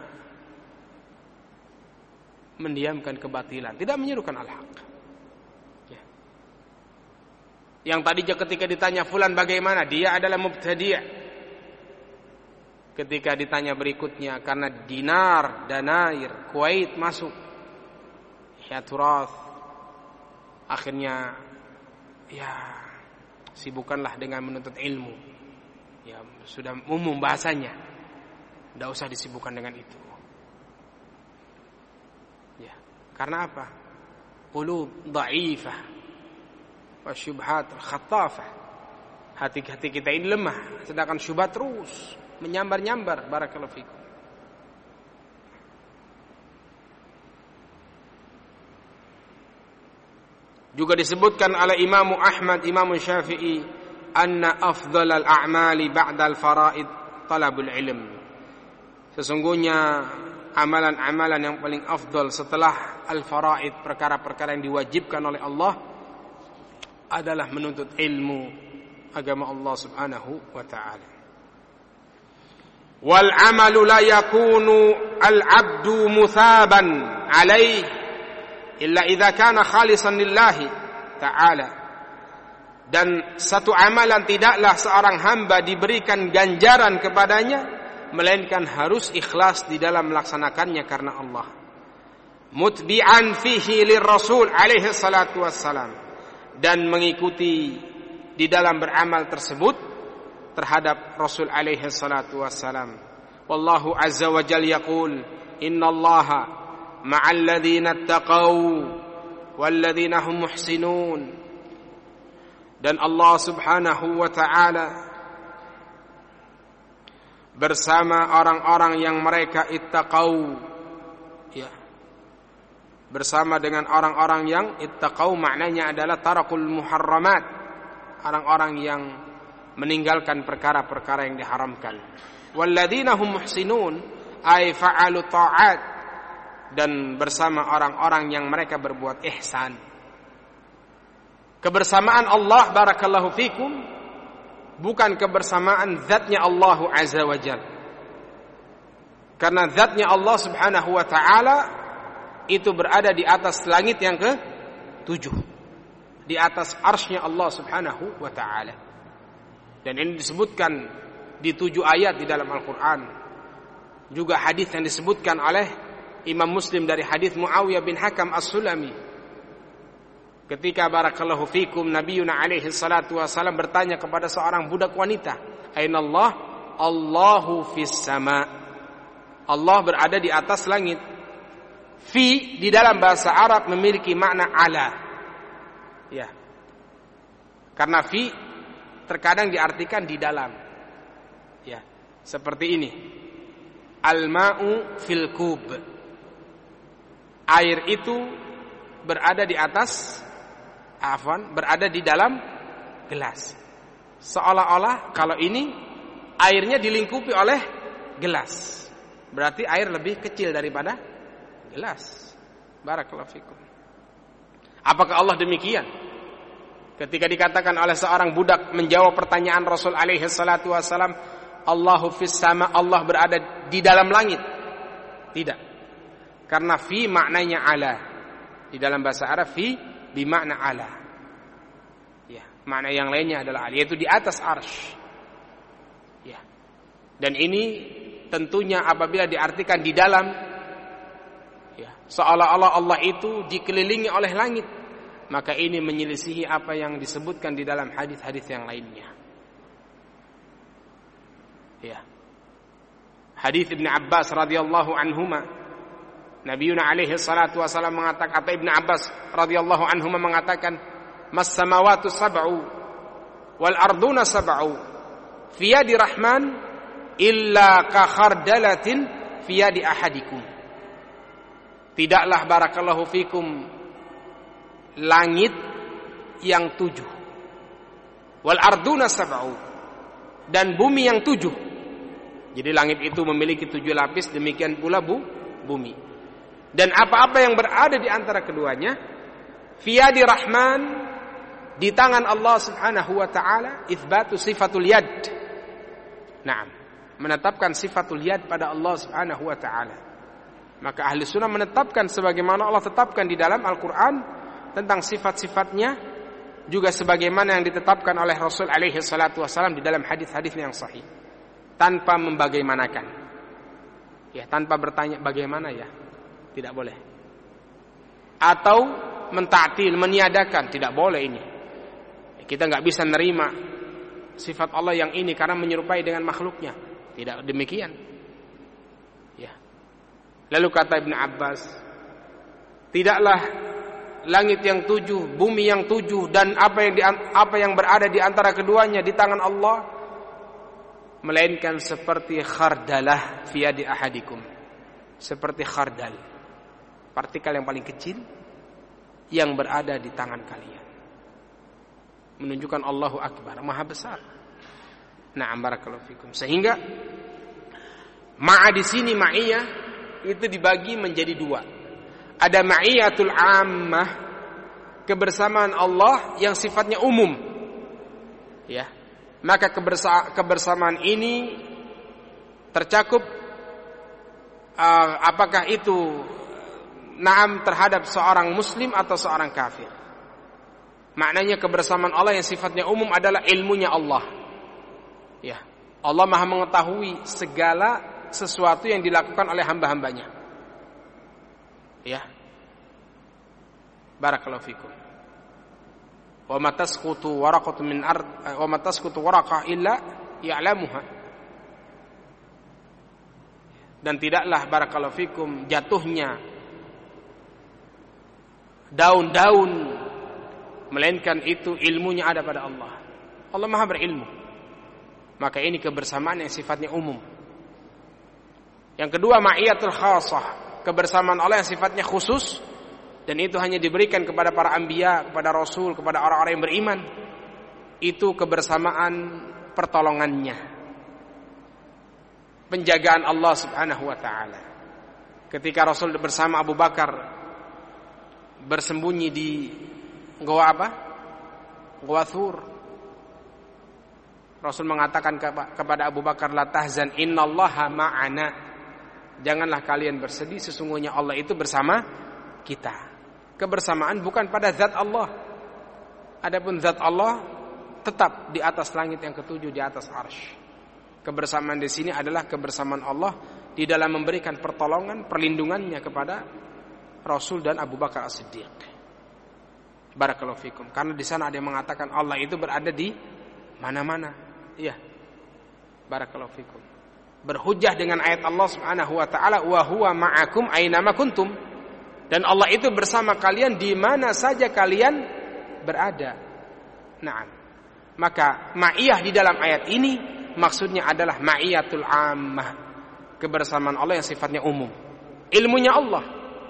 mendiamkan kebatilan, tidak menyerukan al-haq. Ya. Yang tadinya ketika ditanya fulan bagaimana, dia adalah mubtadi'. Ketika ditanya berikutnya karena dinar, danair, Kuwait masuk, ya turath, akhirnya ya sibukkanlah dengan menuntut ilmu. Ya sudah umum bahasanya, tidak usah disibukkan dengan itu. Ya, karena apa? Qulub dha'ifah wa syubhat khattafah. Hati-hati kita ini lemah, sedangkan syubhat terus menyambar-nyambar. Barakallahu fikum. Juga disebutkan oleh Imam Ahmad, Imam Syafi'i, anna afdhalal a'mali ba'dal faraid talabul ilm. Sesungguhnya amalan-amalan yang paling afdal setelah al-faraid, perkara-perkara yang diwajibkan oleh Allah, adalah menuntut ilmu agama Allah Subhanahu wa ta'ala. Wal amalu la yakunu al-'abdu muthaban 'alaihi illa idza kana khalisan lillahi ta'ala. Dan satu amalan tidaklah seorang hamba diberikan ganjaran kepadanya melainkan harus ikhlas di dalam melaksanakannya karena Allah. Mutbi'an fihi lirrasul alaihi salatu wassalam, dan mengikuti di dalam beramal tersebut terhadap Rasul alaihi salatu wassalam. Wallahu azza wa jalla yaqul, innallaha ma'al ladzina ittaqaw wal ladzina hum muhsinun. Dan Allah Subhanahu wa ta'ala bersama orang-orang yang mereka ittaqaw, ya, bersama dengan orang-orang yang ittaqau, maknanya adalah tarakul muharramat, orang-orang yang meninggalkan perkara-perkara yang diharamkan. Walladzina hum muhsinun ay fa'alu ta'at, dan bersama orang-orang yang mereka berbuat ihsan. Kebersamaan Allah barakallahu fikum bukan kebersamaan zatnya Allah azza wa jalla. Karena zatnya Allah subhanahu wa ta'ala itu berada di atas langit yang ke-7, di atas arsy-Nya Allah subhanahu wa ta'ala. Dan ini disebutkan di 7 ayat di dalam Al-Quran. Juga hadis yang disebutkan oleh Imam Muslim dari hadis Muawiyah bin Hakam As-Sulami. Ketika barakallahu fikum Nabiyuna alaihi salatu wasallam bertanya kepada seorang budak wanita, "Aina Allah?" "Allahu fis sama." Allah berada di atas langit. Fi di dalam bahasa Arab memiliki makna ala. Ya. Karena fi terkadang diartikan di dalam. Ya, seperti ini. Al-ma'u fil kub. Air itu berada di atas, berada di dalam gelas. Seolah-olah kalau ini airnya dilingkupi oleh gelas. Berarti air lebih kecil daripada gelas. Barakallahu fikum. Apakah Allah demikian? Ketika dikatakan oleh seorang budak menjawab pertanyaan Rasul alaihi salatu wasalam, Allahu fis sama, Allah berada di dalam langit. Tidak. Karena fi maknanya ala. Di dalam bahasa Arab fi bimakna ala. Ya, makna yang lainnya adalah ala, yaitu di atas arsy. Ya. Dan ini tentunya apabila diartikan di dalam, ya, seolah-olah Allah itu dikelilingi oleh langit, maka ini menyelisihi apa yang disebutkan di dalam hadis-hadis yang lainnya. Ya. Hadis Ibnu Abbas radhiyallahu anhuma, Nabiyuna alaihi salatu wasallam mengatakan, atau Ibnu Abbas radhiyallahu anhuma mengatakan, "Mas samawati sab'u wal arduna sab'u fi yadi rahman illa ka khardalatin fi yadi ahadikum." Tidaklah barakallahu fikum langit yang 7, wal arduna sab'u, dan bumi yang 7. Jadi langit itu memiliki 7 lapis, demikian pula bumi. Dan apa-apa yang berada di antara keduanya, fi yadi rahman, di tangan Allah subhanahu wa ta'ala, itsbatu sifatul yad. Naam, menetapkan sifatul yad pada Allah subhanahu wa ta'ala. Maka ahli sunnah menetapkan sebagaimana Allah tetapkan di dalam Al-Quran tentang sifat-sifatnya, juga sebagaimana yang ditetapkan oleh Rasul alaihi salatu wasallam di dalam hadis-hadis yang sahih, tanpa membagaimanakan. Ya, tanpa bertanya bagaimana ya, tidak boleh. Atau mentaktil, meniadakan, tidak boleh ini. Kita nggak bisa nerima sifat Allah yang ini karena menyerupai dengan makhluknya. Tidak demikian. Ya. Lalu kata Ibnu Abbas, tidaklah langit yang 7, bumi yang 7, dan apa yang berada di antara keduanya di tangan Allah, melainkan seperti khardalah fi yadi ahadikum. Seperti khardal, partikel yang paling kecil yang berada di tangan kalian. Menunjukkan Allahu Akbar, Maha besar. Na'am, barakallahu fikum. Sehingga ma'a di sini, ma'iyah itu dibagi menjadi 2. Ada ma'iyatul ammah, kebersamaan Allah yang sifatnya umum. Ya. Maka kebersamaan ini tercakup apakah itu na'am terhadap seorang muslim atau seorang kafir. Maknanya kebersamaan Allah yang sifatnya umum adalah ilmunya Allah. Ya, Allah Maha mengetahui segala sesuatu yang dilakukan oleh hamba-hambanya. Ya. Barakallahu fikum. Wa ma tasqutu waraqatun min ard wa ma tasqutu waraqah illa ya'lamuha. Dan tidaklah barakallahu fikum jatuhnya daun-daun melainkan itu ilmunya ada pada Allah. Allah Maha berilmu. Maka ini kebersamaan yang sifatnya umum. Yang kedua, ma'iyatul khasah, kebersamaan Allah yang sifatnya khusus, Dan itu hanya diberikan kepada para anbiya, kepada rasul, kepada orang-orang yang beriman. Itu kebersamaan pertolongannya, penjagaan Allah Subhanahu wa taala. Ketika Rasul bersama Abu Bakar bersembunyi di goa apa? Goa Thur. Rasul mengatakan kepada Abu Bakar, la tahzan innallaha ma'ana. Janganlah kalian bersedih, sesungguhnya Allah itu bersama kita. Kebersamaan bukan pada zat Allah. Adapun zat Allah tetap di atas langit yang ketujuh, di atas arsy. Kebersamaan di sini adalah kebersamaan Allah di dalam memberikan pertolongan, perlindungannya kepada Rasul dan Abu Bakar As-Siddiq. Barakallahu fikum. Karena di sana ada yang mengatakan Allah itu berada di mana-mana. Iya. Barakallahu fikum. Berhujjah dengan ayat Allah Subhanahu wa taala, wa huwa ma'akum aina ma kuntum. Dan Allah itu bersama kalian di mana saja kalian berada. Naam. Maka ma'iyah di dalam ayat ini maksudnya adalah ma'iyatul ammah. Kebersamaan Allah yang sifatnya umum. Ilmunya Allah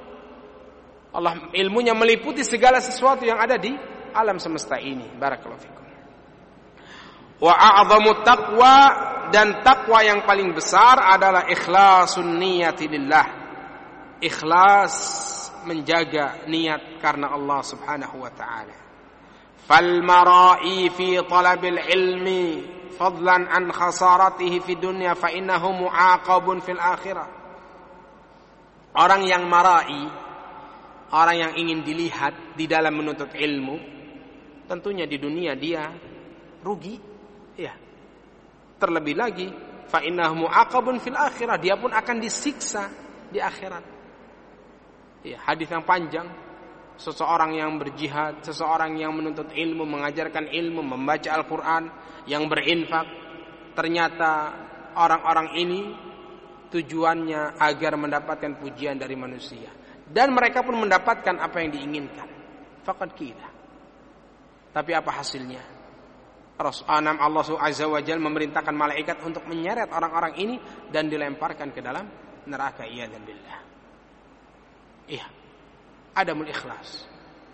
ilmunya meliputi segala sesuatu yang ada di alam semesta ini. Barakallahu fikum. Wa a'dhamut taqwa, dan takwa yang paling besar adalah ikhlasun niyati lillah. Ikhlas menjaga niat karena Allah Subhanahu wa taala. Fal mara'i fi talabil ilmi fadlan an khasaratihi fi dunya fa innahu mu'aqabun fil akhirah. Orang yang mara'i, orang yang ingin dilihat di dalam menuntut ilmu, tentunya di dunia dia rugi, ya. Terlebih lagi, fa innahu mu'aqabun fil akhirah, dia pun akan disiksa di akhirat. Ya, hadis yang panjang, seseorang yang berjihad, seseorang yang menuntut ilmu, mengajarkan ilmu, membaca Al-Qur'an, yang berinfak, ternyata orang-orang ini tujuannya agar mendapatkan pujian dari manusia, dan mereka pun mendapatkan apa yang diinginkan. Faqad qila. Tapi apa hasilnya? Allah Azza wa Jalla memerintahkan malaikat untuk menyeret orang-orang ini dan dilemparkan ke dalam neraka. Iyadzan billah. Iya. Adamul ikhlas.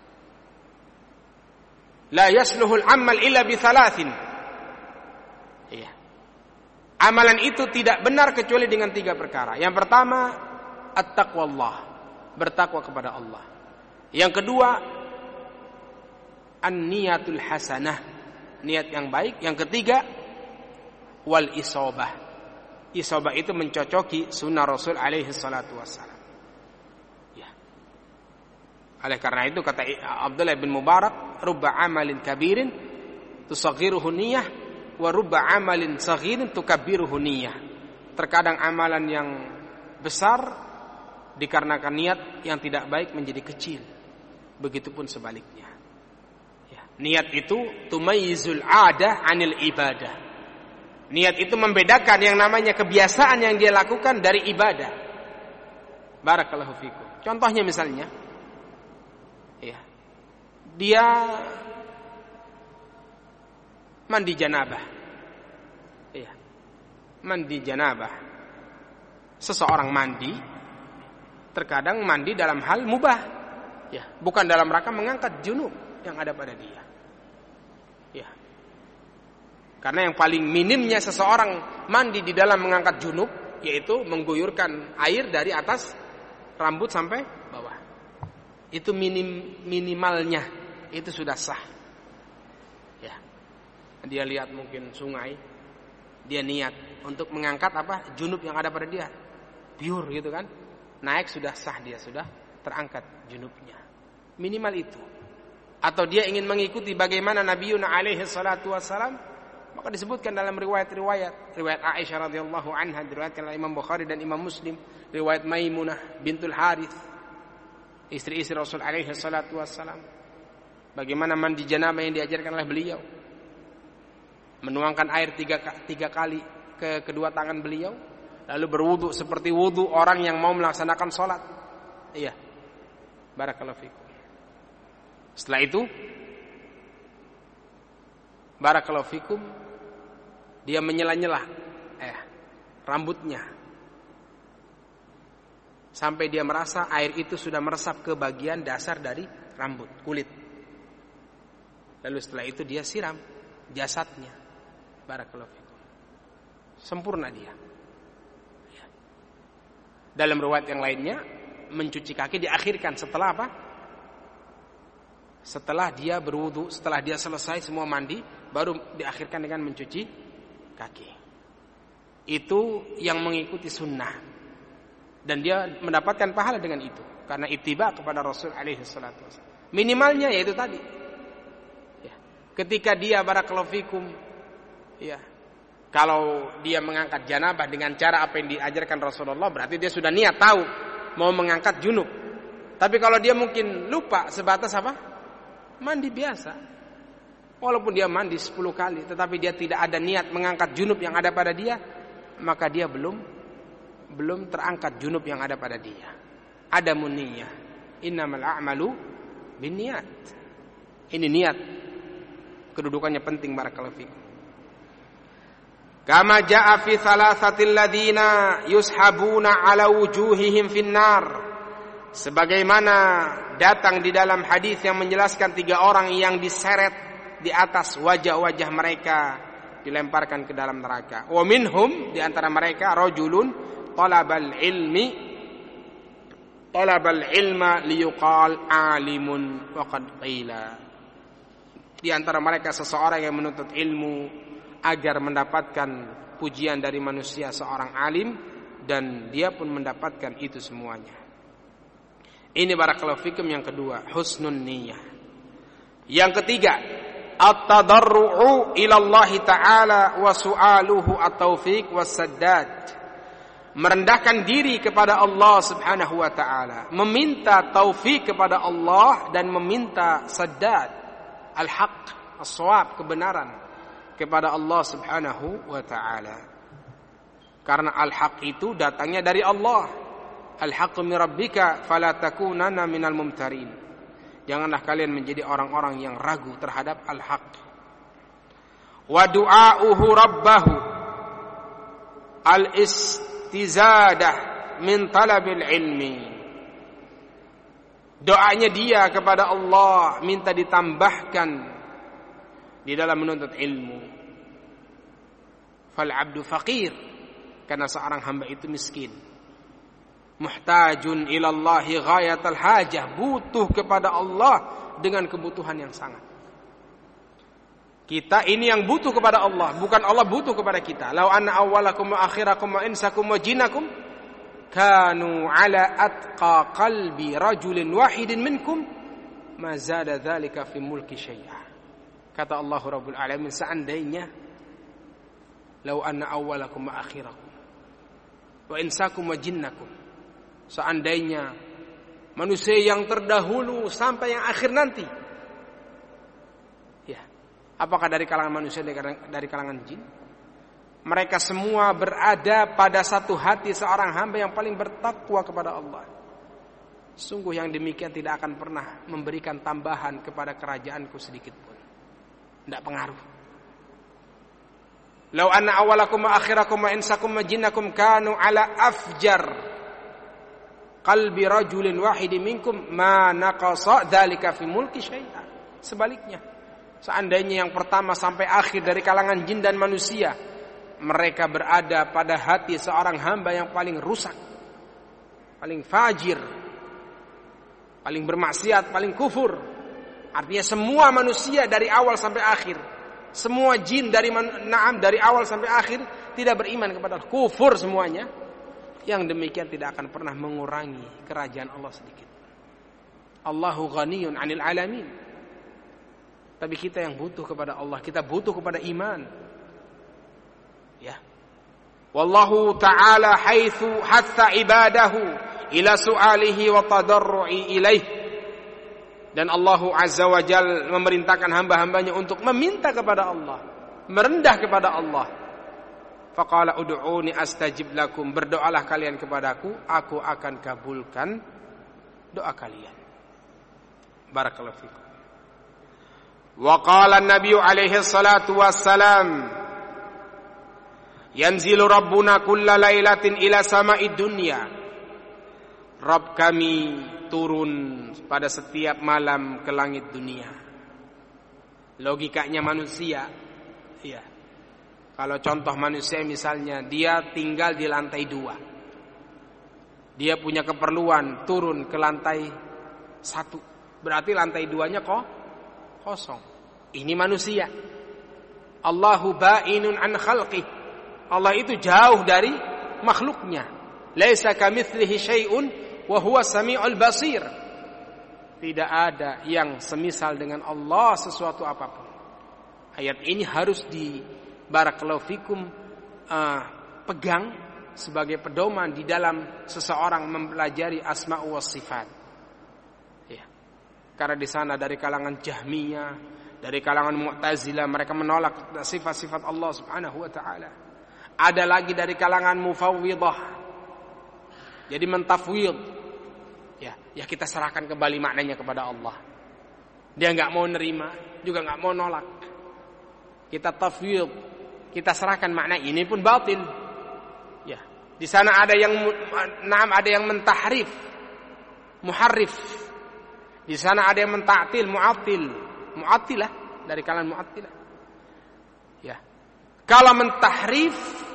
La yasluhul amal illa bi thalathin. Iya. Amalan itu tidak benar kecuali dengan 3 perkara. Yang pertama, at-taqwallah, bertakwa kepada Allah. Yang kedua, an-niyatul hasanah, niat yang baik. Yang ketiga, wal isobah. Isobah itu mencocoki sunnah Rasul alaihi salatu wassalam. Ya. Oleh karena itu kata Abdullah bin Mubarak, rubba amalin kabirin tusaghiruhu niyah wa rubba amalin saghirin tukabbiruhu niyah. Terkadang amalan yang besar dikarenakan niat yang tidak baik menjadi kecil. Begitupun sebaliknya. Ya. Niat itu tumayyizul 'adah 'anil ibadah. Niat itu membedakan yang namanya kebiasaan yang dia lakukan dari ibadah. Barakallahu fikum. Contohnya misalnya, ya, dia mandi janabah. Ya. Mandi janabah. Seseorang mandi, terkadang mandi dalam hal mubah, ya, bukan dalam rangka mengangkat junub yang ada pada dia. Ya. Karena yang paling minimnya seseorang mandi di dalam mengangkat junub, yaitu mengguyurkan air dari atas rambut sampai bawah. Itu minimalnya, itu sudah sah. Ya. Dia lihat mungkin sungai, dia niat untuk mengangkat apa? Junub yang ada pada dia. Pure gitu kan. Naik sudah sah, dia sudah terangkat junubnya. Minimal itu. Atau dia ingin mengikuti bagaimana Nabi Yunus alaihi salatu wassalam, maka disebutkan dalam riwayat Aisyah radhiyallahu anha, diriwayatkan oleh Imam Bukhari dan Imam Muslim, riwayat Maimunah bintul Harith, istri-istri Rasul alaihi salatu wassalam, bagaimana mandi janabah yang diajarkan oleh beliau. Menuangkan air 3 kali ke kedua tangan beliau, lalu berwudu seperti wudu orang yang mau melaksanakan sholat. Iya. Barakallahu fikum. Setelah itu, barakallahu fikum, dia menyela-nyela rambutnya. sampai dia merasa air itu sudah meresap ke bagian dasar dari rambut, kulit. Lalu setelah itu dia siram jasadnya. Barakallahu fikum. Sempurna dia. Dalam riwayat yang lainnya, mencuci kaki diakhirkan setelah apa? Setelah dia berwudu, setelah dia selesai semua mandi, baru diakhirkan dengan mencuci kaki. Itu yang mengikuti sunnah. Dan dia mendapatkan pahala dengan itu karena ittiba kepada Rasul alaihi salatu wasallam. Minimalnya yaitu tadi. Ya. Ketika dia barakallahu fikum, ya. Kalau dia mengangkat janabah dengan cara apa yang diajarkan Rasulullah, berarti dia sudah niat tahu mau mengangkat junub. Tapi kalau dia mungkin lupa sebatas apa? Mandi biasa. Walaupun dia mandi 10 kali, tetapi dia tidak ada niat mengangkat junub yang ada pada dia, maka dia belum terangkat junub yang ada pada dia. Ada muniyah. Innamal a'malu binniyat. Ini niat. Kedudukannya penting barakallahu fikum. Kama jaa fi thalathatil ladina yushabuna ala wujuhihim finnar. Sebagaimana datang di dalam hadis yang menjelaskan 3 orang yang diseret di atas wajah-wajah mereka, dilemparkan ke dalam neraka. Wa minhum, di antara mereka, rajulun talabal ilma liyuqal alimun wa qad qila. Di antara mereka seseorang yang menuntut ilmu agar mendapatkan pujian dari manusia, seorang alim, dan dia pun mendapatkan itu semuanya. Ini barakallahu fikum yang kedua, husnun niyyah. Yang ketiga, at-tadarru'u ila Allah Ta'ala wa su'aluhu at-taufiq was-saddad. Merendahkan diri kepada Allah Subhanahu wa ta'ala, meminta taufik kepada Allah dan meminta saddad, al-haq, as-shawab, kebenaran kepada Allah Subhanahu wa ta'ala. Karena al-haq itu datangnya dari Allah. Al-haqqu min rabbika fala takunanna minal mumtarin. Janganlah kalian menjadi orang-orang yang ragu terhadap al-haq. Wa du'auhu rabbahu al-istizadah min talabil ilmi. Doanya dia kepada Allah minta ditambahkan di dalam menuntut ilmu. Fal abdu faqir, karena seorang hamba itu miskin. Muhtajun ilallahi ghayatal hajah, butuh kepada Allah dengan kebutuhan yang sangat. Kita ini yang butuh kepada Allah, bukan Allah butuh kepada kita. Lau anna awwalakum wa akhirakum wa insakum wa jinnakum kanu ala atqa qalbi rajulin wahidin minkum ma zada dzalika fi mulki syai'a. Kata Allah Rabbul Alamin, seandainya lau anna awwalakum wa akhirakum wa insakum wa jinnakum, seandainya manusia yang terdahulu sampai yang akhir nanti, ya, apakah dari kalangan manusia, dari kalangan jin, mereka semua berada pada satu hati seorang hamba yang paling bertakwa kepada Allah. Sungguh yang demikian tidak akan pernah memberikan tambahan kepada kerajaanku sedikit pun. Tidak pengaruh. Lau anna awalakum wa akhirakum wa insakum wa jinnakum kanu ala afjar qalbi rajulin wahidin minkum ma naqasa dzalika fi mulki syai'a. Sebaliknya, seandainya yang pertama sampai akhir dari kalangan jin dan manusia, mereka berada pada hati seorang hamba yang paling rusak, paling fajir, paling bermaksiat, paling kufur. Artinya semua manusia dari awal sampai akhir, semua jin dari awal sampai akhir tidak beriman kepada Allah, kufur semuanya. Yang demikian tidak akan pernah mengurangi kerajaan Allah sedikit. Allahu ghaniyun 'anil 'alamin. Tapi kita yang butuh kepada Allah, kita butuh kepada iman. Ya. Wallahu ta'ala haitsu hatta ibadahu ila su'alihi wa tadarru'i ilaih. Dan Allah Azza wa Jalla memerintahkan hamba-hambanya untuk meminta kepada Allah, merendah kepada Allah. Faqala ud'uni astajib lakum, berdoalah kalian kepadaku, aku akan kabulkan doa kalian. Barakallahu fikum. Wa qala an-nabiy alaihi salatu wassalam, yanzilu rabbuna kulla lailatin ila sama'id dunya Rabb kami turun pada setiap malam ke langit dunia. Logikanya manusia, ya. Kalau contoh manusia misalnya, dia tinggal di lantai 2. Dia punya keperluan turun ke lantai 1. Berarti lantai 2-nya kosong. Ini manusia. Allahu ba'inun an khalqih. Allah itu jauh dari makhluknya. Laisa kamitslihi syai'un wa huwa samiul basir. Tidak ada yang semisal dengan Allah sesuatu apapun. Ayat ini harus barakallahu fikum pegang sebagai pedoman di dalam seseorang mempelajari asma wa sifat. Ya. Karena di sana dari kalangan Jahmiyah, dari kalangan Mu'tazilah, mereka menolak sifat-sifat Allah Subhanahu wa taala. Ada lagi dari kalangan Mufawwidah. Jadi mentafwid. Ya kita serahkan kembali maknanya kepada Allah. Dia enggak mau nerima, juga enggak mau nolak. Kita tafwid, kita serahkan makna ini pun batil. Ya, di sana ada yang mentahrif, muharrif. Di sana ada yang mentaktil, mu'attilah dari kalangan mu'attilah. Ya. Kalau mentahrif,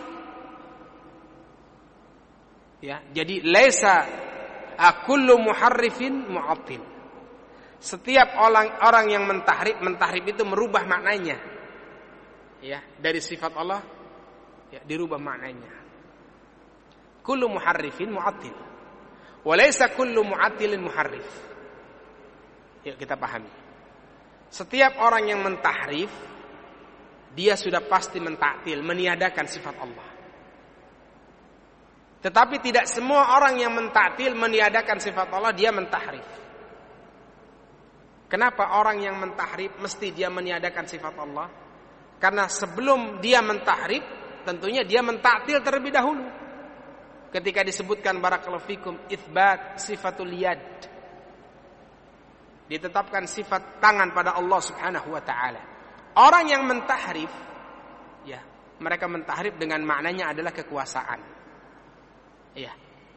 ya, jadi laisa kullu muharrifin mu'attil. Setiap orang yang mentahrif itu merubah maknanya. Ya, dari sifat Allah ya dirubah maknanya. Kullu muharrifin mu'attil. Wa laysa kullu mu'attilin muharrif. Ya, kita pahami. Setiap orang yang mentahrif dia sudah pasti mentaktil, meniadakan sifat Allah. Tetapi tidak semua orang yang mentaktil, meniadakan sifat Allah, dia mentahrif. Kenapa orang yang mentahrif mesti dia meniadakan sifat Allah? Karena sebelum dia mentahrif, tentunya dia mentaktil terlebih dahulu. Ketika disebutkan barakallahu fikum itsbat sifatul yad, ditetapkan sifat tangan pada Allah Subhanahu wa taala. Orang yang mentahrif, ya, mereka mentahrif dengan maknanya adalah kekuasaan. Ya.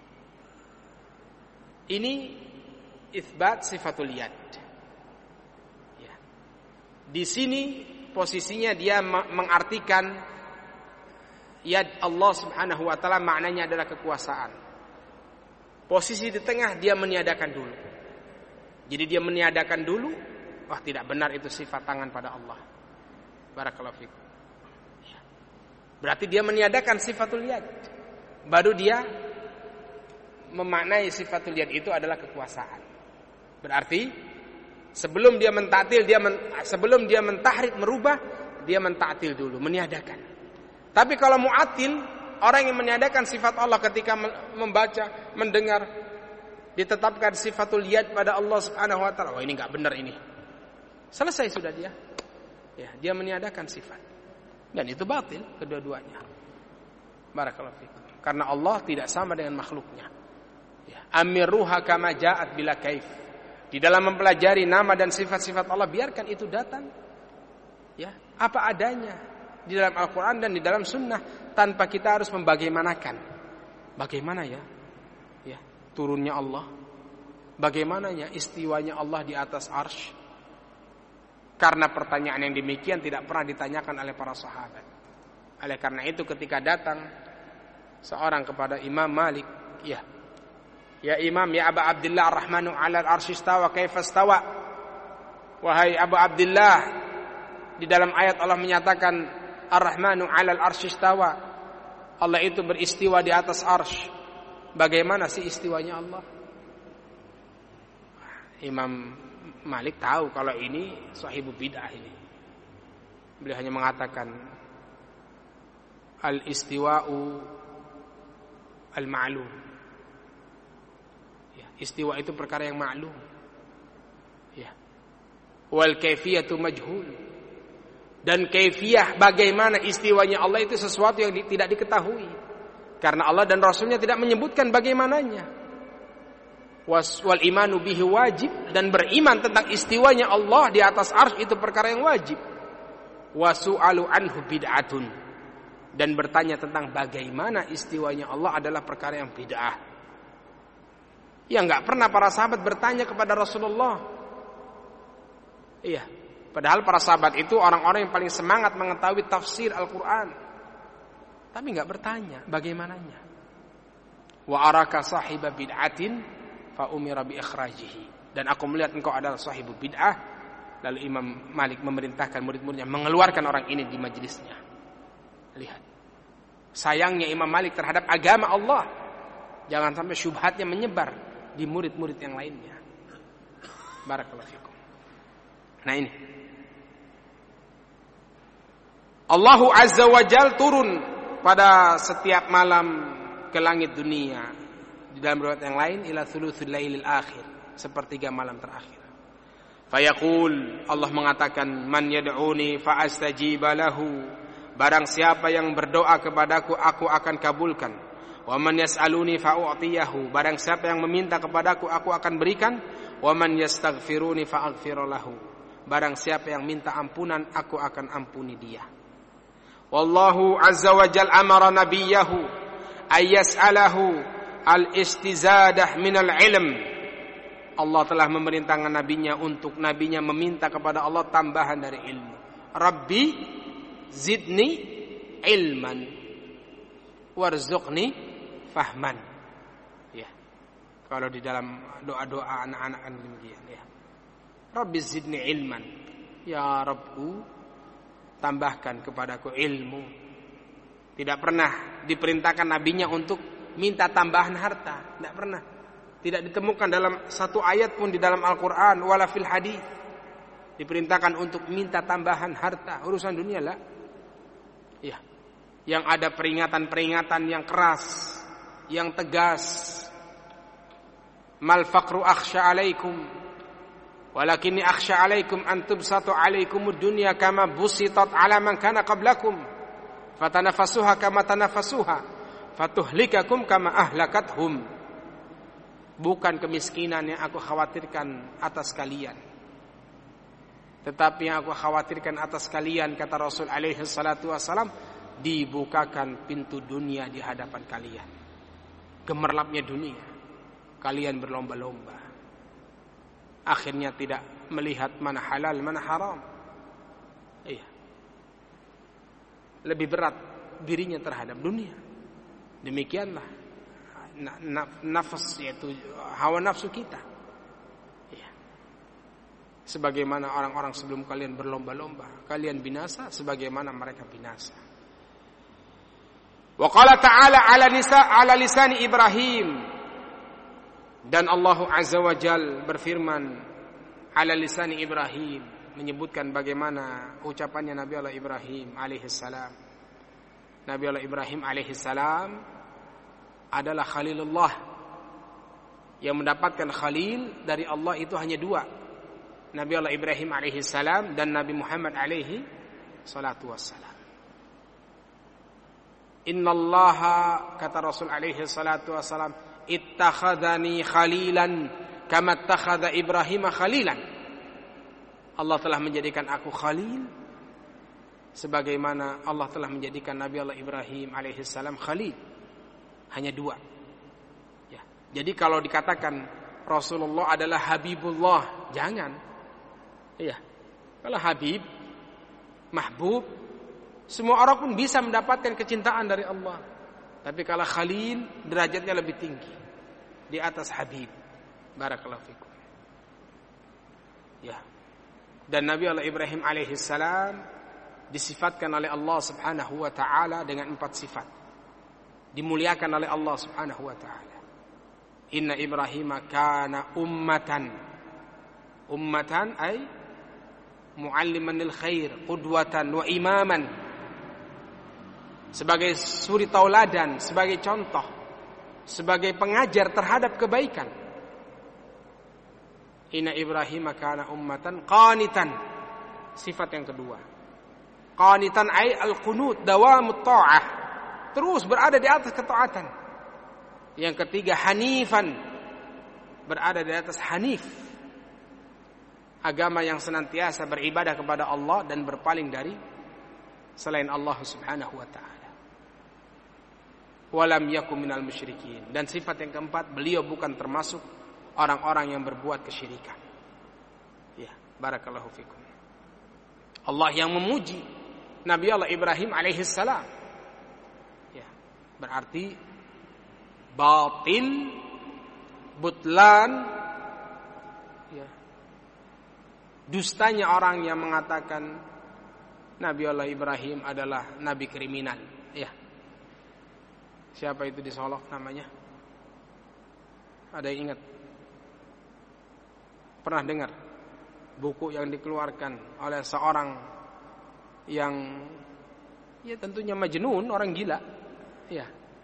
Ini itsbat sifatul yad. Ya. Di sini posisinya dia mengartikan yad Allah Subhanahu wa taala maknanya adalah kekuasaan. Posisi di tengah dia meniadakan dulu. Jadi dia meniadakan dulu, wah tidak benar itu sifat tangan pada Allah. Barakallahu fikum. Ya. Berarti dia meniadakan sifatul yad. Baru dia memaknai sifatul yad itu adalah kekuasaan. Berarti sebelum dia mentaktil, sebelum dia mentahrif merubah, dia mentaktil dulu, meniadakan. Tapi kalau mu'attil, orang yang meniadakan sifat Allah ketika membaca, mendengar, ditetapkan sifatul yad pada Allah Subhanahu wa taala. Oh, ini enggak benar ini. Selesai sudah dia. Ya, dia meniadakan sifat. Dan itu batil kedua-duanya. Barakallahu fikum. Karena Allah tidak sama dengan makhluknya. Ya, amiruha kama ja'at bila kaif. Di dalam mempelajari nama dan sifat-sifat Allah, biarkan itu datang. Ya, apa adanya di dalam Al-Qur'an dan di dalam sunnah, tanpa kita harus membagaimanakan. Bagaimana ya? Ya, turunnya Allah. Bagaimananya istiwanya Allah di atas arsy? Karena pertanyaan yang demikian tidak pernah ditanyakan oleh para sahabat. Oleh karena itu ketika datang seorang kepada Imam Malik, ya Imam, ya Aba Abdillah Ar-Rahmanu 'alal arsy istawa, kaifa istawa? Wahai Abu Abdillah, di dalam ayat Allah menyatakan Ar-Rahmanu 'alal arsy istawa. Allah itu beristiwa di atas arsy. Bagaimana sih istiwanya Allah? Imam Malik tahu kalau ini sahibu bid'ah ini. Beliau hanya mengatakan al-istiwa'u al-ma'lum. Ya, istiwa itu perkara yang maklum. Ya. Wal kaifiyatu majhul. Dan kaifiyah bagaimana istiwanya Allah itu sesuatu yang tidak diketahui. Karena Allah dan Rasulnya tidak menyebutkan bagaimananya. Wal imanu bihi wajib, dan beriman tentang istiwanya Allah di atas arsy itu perkara yang wajib. Wasu'alu anhu bid'atun, dan bertanya tentang bagaimana istiwanya Allah adalah perkara yang bid'ah. Ya enggak pernah para sahabat bertanya kepada Rasulullah. Iya, padahal para sahabat itu orang-orang yang paling semangat mengetahui tafsir Al-Quran. Tapi enggak bertanya bagaimananya. Wa araka sahiba bid'atin fa umira bi ikhrajihi. Dan aku melihat engkau adalah sahibu bid'ah. Lalu Imam Malik memerintahkan murid-muridnya mengeluarkan orang ini di majelisnya. Lihat. Sayangnya Imam Malik terhadap agama Allah. Jangan sampai syubhatnya menyebar di murid-murid yang lainnya. Barakallahu fikum. Nah ini. Allah Azza wa Jalla turun pada setiap malam ke langit dunia. Di dalam riwayat yang lain ila thuluthul lailil akhir, sepertiga malam terakhir. Fayaqul, Allah mengatakan, man yad'uni fa astajiba lahu. Barang siapa yang berdoa kepadaku, aku akan kabulkan. Wa man yas'aluni fa u'tiyahu. Barang siapa yang meminta kepadaku, aku akan berikan. Wa man yastaghfiruni fa aghfir lahu. Barang siapa yang minta ampunan, aku akan ampuni dia. Wallahu azza wa jalla amara nabiyahu ayyas'alahu al-istizadah minal ilm. Allah telah memerintahkan nabinya untuk nabinya meminta kepada Allah tambahan dari ilmu. Rabbi zidni ilman warzuqni fahman. Ya. Kalau di dalam doa-doa anak-anak kan demikian ya. Rabbi zidni ilman. Ya Rabbku, tambahkan kepadaku ilmu. Tidak pernah diperintahkan nabinya untuk minta tambahan harta. Tidak pernah. Tidak ditemukan dalam satu ayat pun di dalam Al-Quran. Wala fil hadis. Diperintahkan untuk minta tambahan harta. Urusan dunia lah. Ya. Yang ada peringatan-peringatan yang keras. Yang tegas. Mal faqru akhsha alaikum. Walakinni akhsha alaikum an tubsatu alaikumud dunya kama busitat ala man kana qablakum. Fatanafasuha kama tanafasuha fatuhlikakum kama ahlakathum. Bukan kemiskinan yang aku khawatirkan atas kalian, tetapi yang aku khawatirkan atas kalian, kata Rasul alaihi salatu wasalam, dibukakan pintu dunia di hadapan kalian. Gemerlapnya dunia, kalian berlomba-lomba, akhirnya tidak melihat mana halal mana haram. Iya. Lebih berat dirinya terhadap dunia. Demikianlah nafas, yaitu hawa nafsu kita. Ya. Sebagaimana orang-orang sebelum kalian berlomba-lomba, kalian binasa sebagaimana mereka binasa. Wa qala ta'ala ala lisani Ibrahim. Dan Allah Azza wa Jalla berfirman ala lisani Ibrahim, menyebutkan bagaimana ucapannya Nabi Allah Ibrahim alaihissalam. Nabi Allah Ibrahim alaihissalam adalah Khalilullah. Yang mendapatkan Khalil dari Allah itu hanya dua. Nabi Allah Ibrahim alaihissalam dan Nabi Muhammad alaihi salatu wassalam. Innallaha, kata Rasul alaihi salatu wassalam, ittakhadhani khalilan kama ittakhadha Ibrahim khalilan. Allah telah menjadikan aku khalil sebagaimana Allah telah menjadikan Nabi Allah Ibrahim alaihissalam khalil. Hanya dua. Ya. Jadi kalau dikatakan Rasulullah adalah Habibullah, jangan. Iya. Kalau Habib, mahbub, semua orang pun bisa mendapatkan kecintaan dari Allah. Tapi kalau khalil, derajatnya lebih tinggi di atas Habib. Barakallahu fikum. Ya. Dan Nabi Allah Ibrahim alaihissalam disifatkan oleh Allah subhanahu wa ta'ala dengan 4 sifat. Dimuliakan oleh Allah subhanahu wa ta'ala. Inna Ibrahim kana ummatan. Ummatan ay mualliman lil khair, qudwatan wa imaman. Sebagai suri tauladan, sebagai contoh, sebagai pengajar terhadap kebaikan. Inna Ibrahim kana ummatan qanitan. Sifat yang kedua. Qanitan ay al-qunut, dawamut ta'ah. Terus berada di atas ketaatan. Yang ketiga hanifan. Berada di atas hanif. Agama yang senantiasa beribadah kepada Allah dan berpaling dari selain Allah subhanahu wa ta'ala. walam yakum minal musyrikin. Dan sifat yang keempat, beliau bukan termasuk orang-orang yang berbuat kesyirikan. Ya, barakallahu fikum. Allah yang memuji Nabi Allah Ibrahim alaihissalam. Ya, berarti batil, butlan, ya, dustanya orang yang mengatakan Nabi Allah Ibrahim adalah nabi kriminal. Ya. Siapa itu di Solok namanya? Ada yang ingat? Pernah dengar buku yang dikeluarkan oleh seorang yang ya tentunya majnun, orang gila. Ya.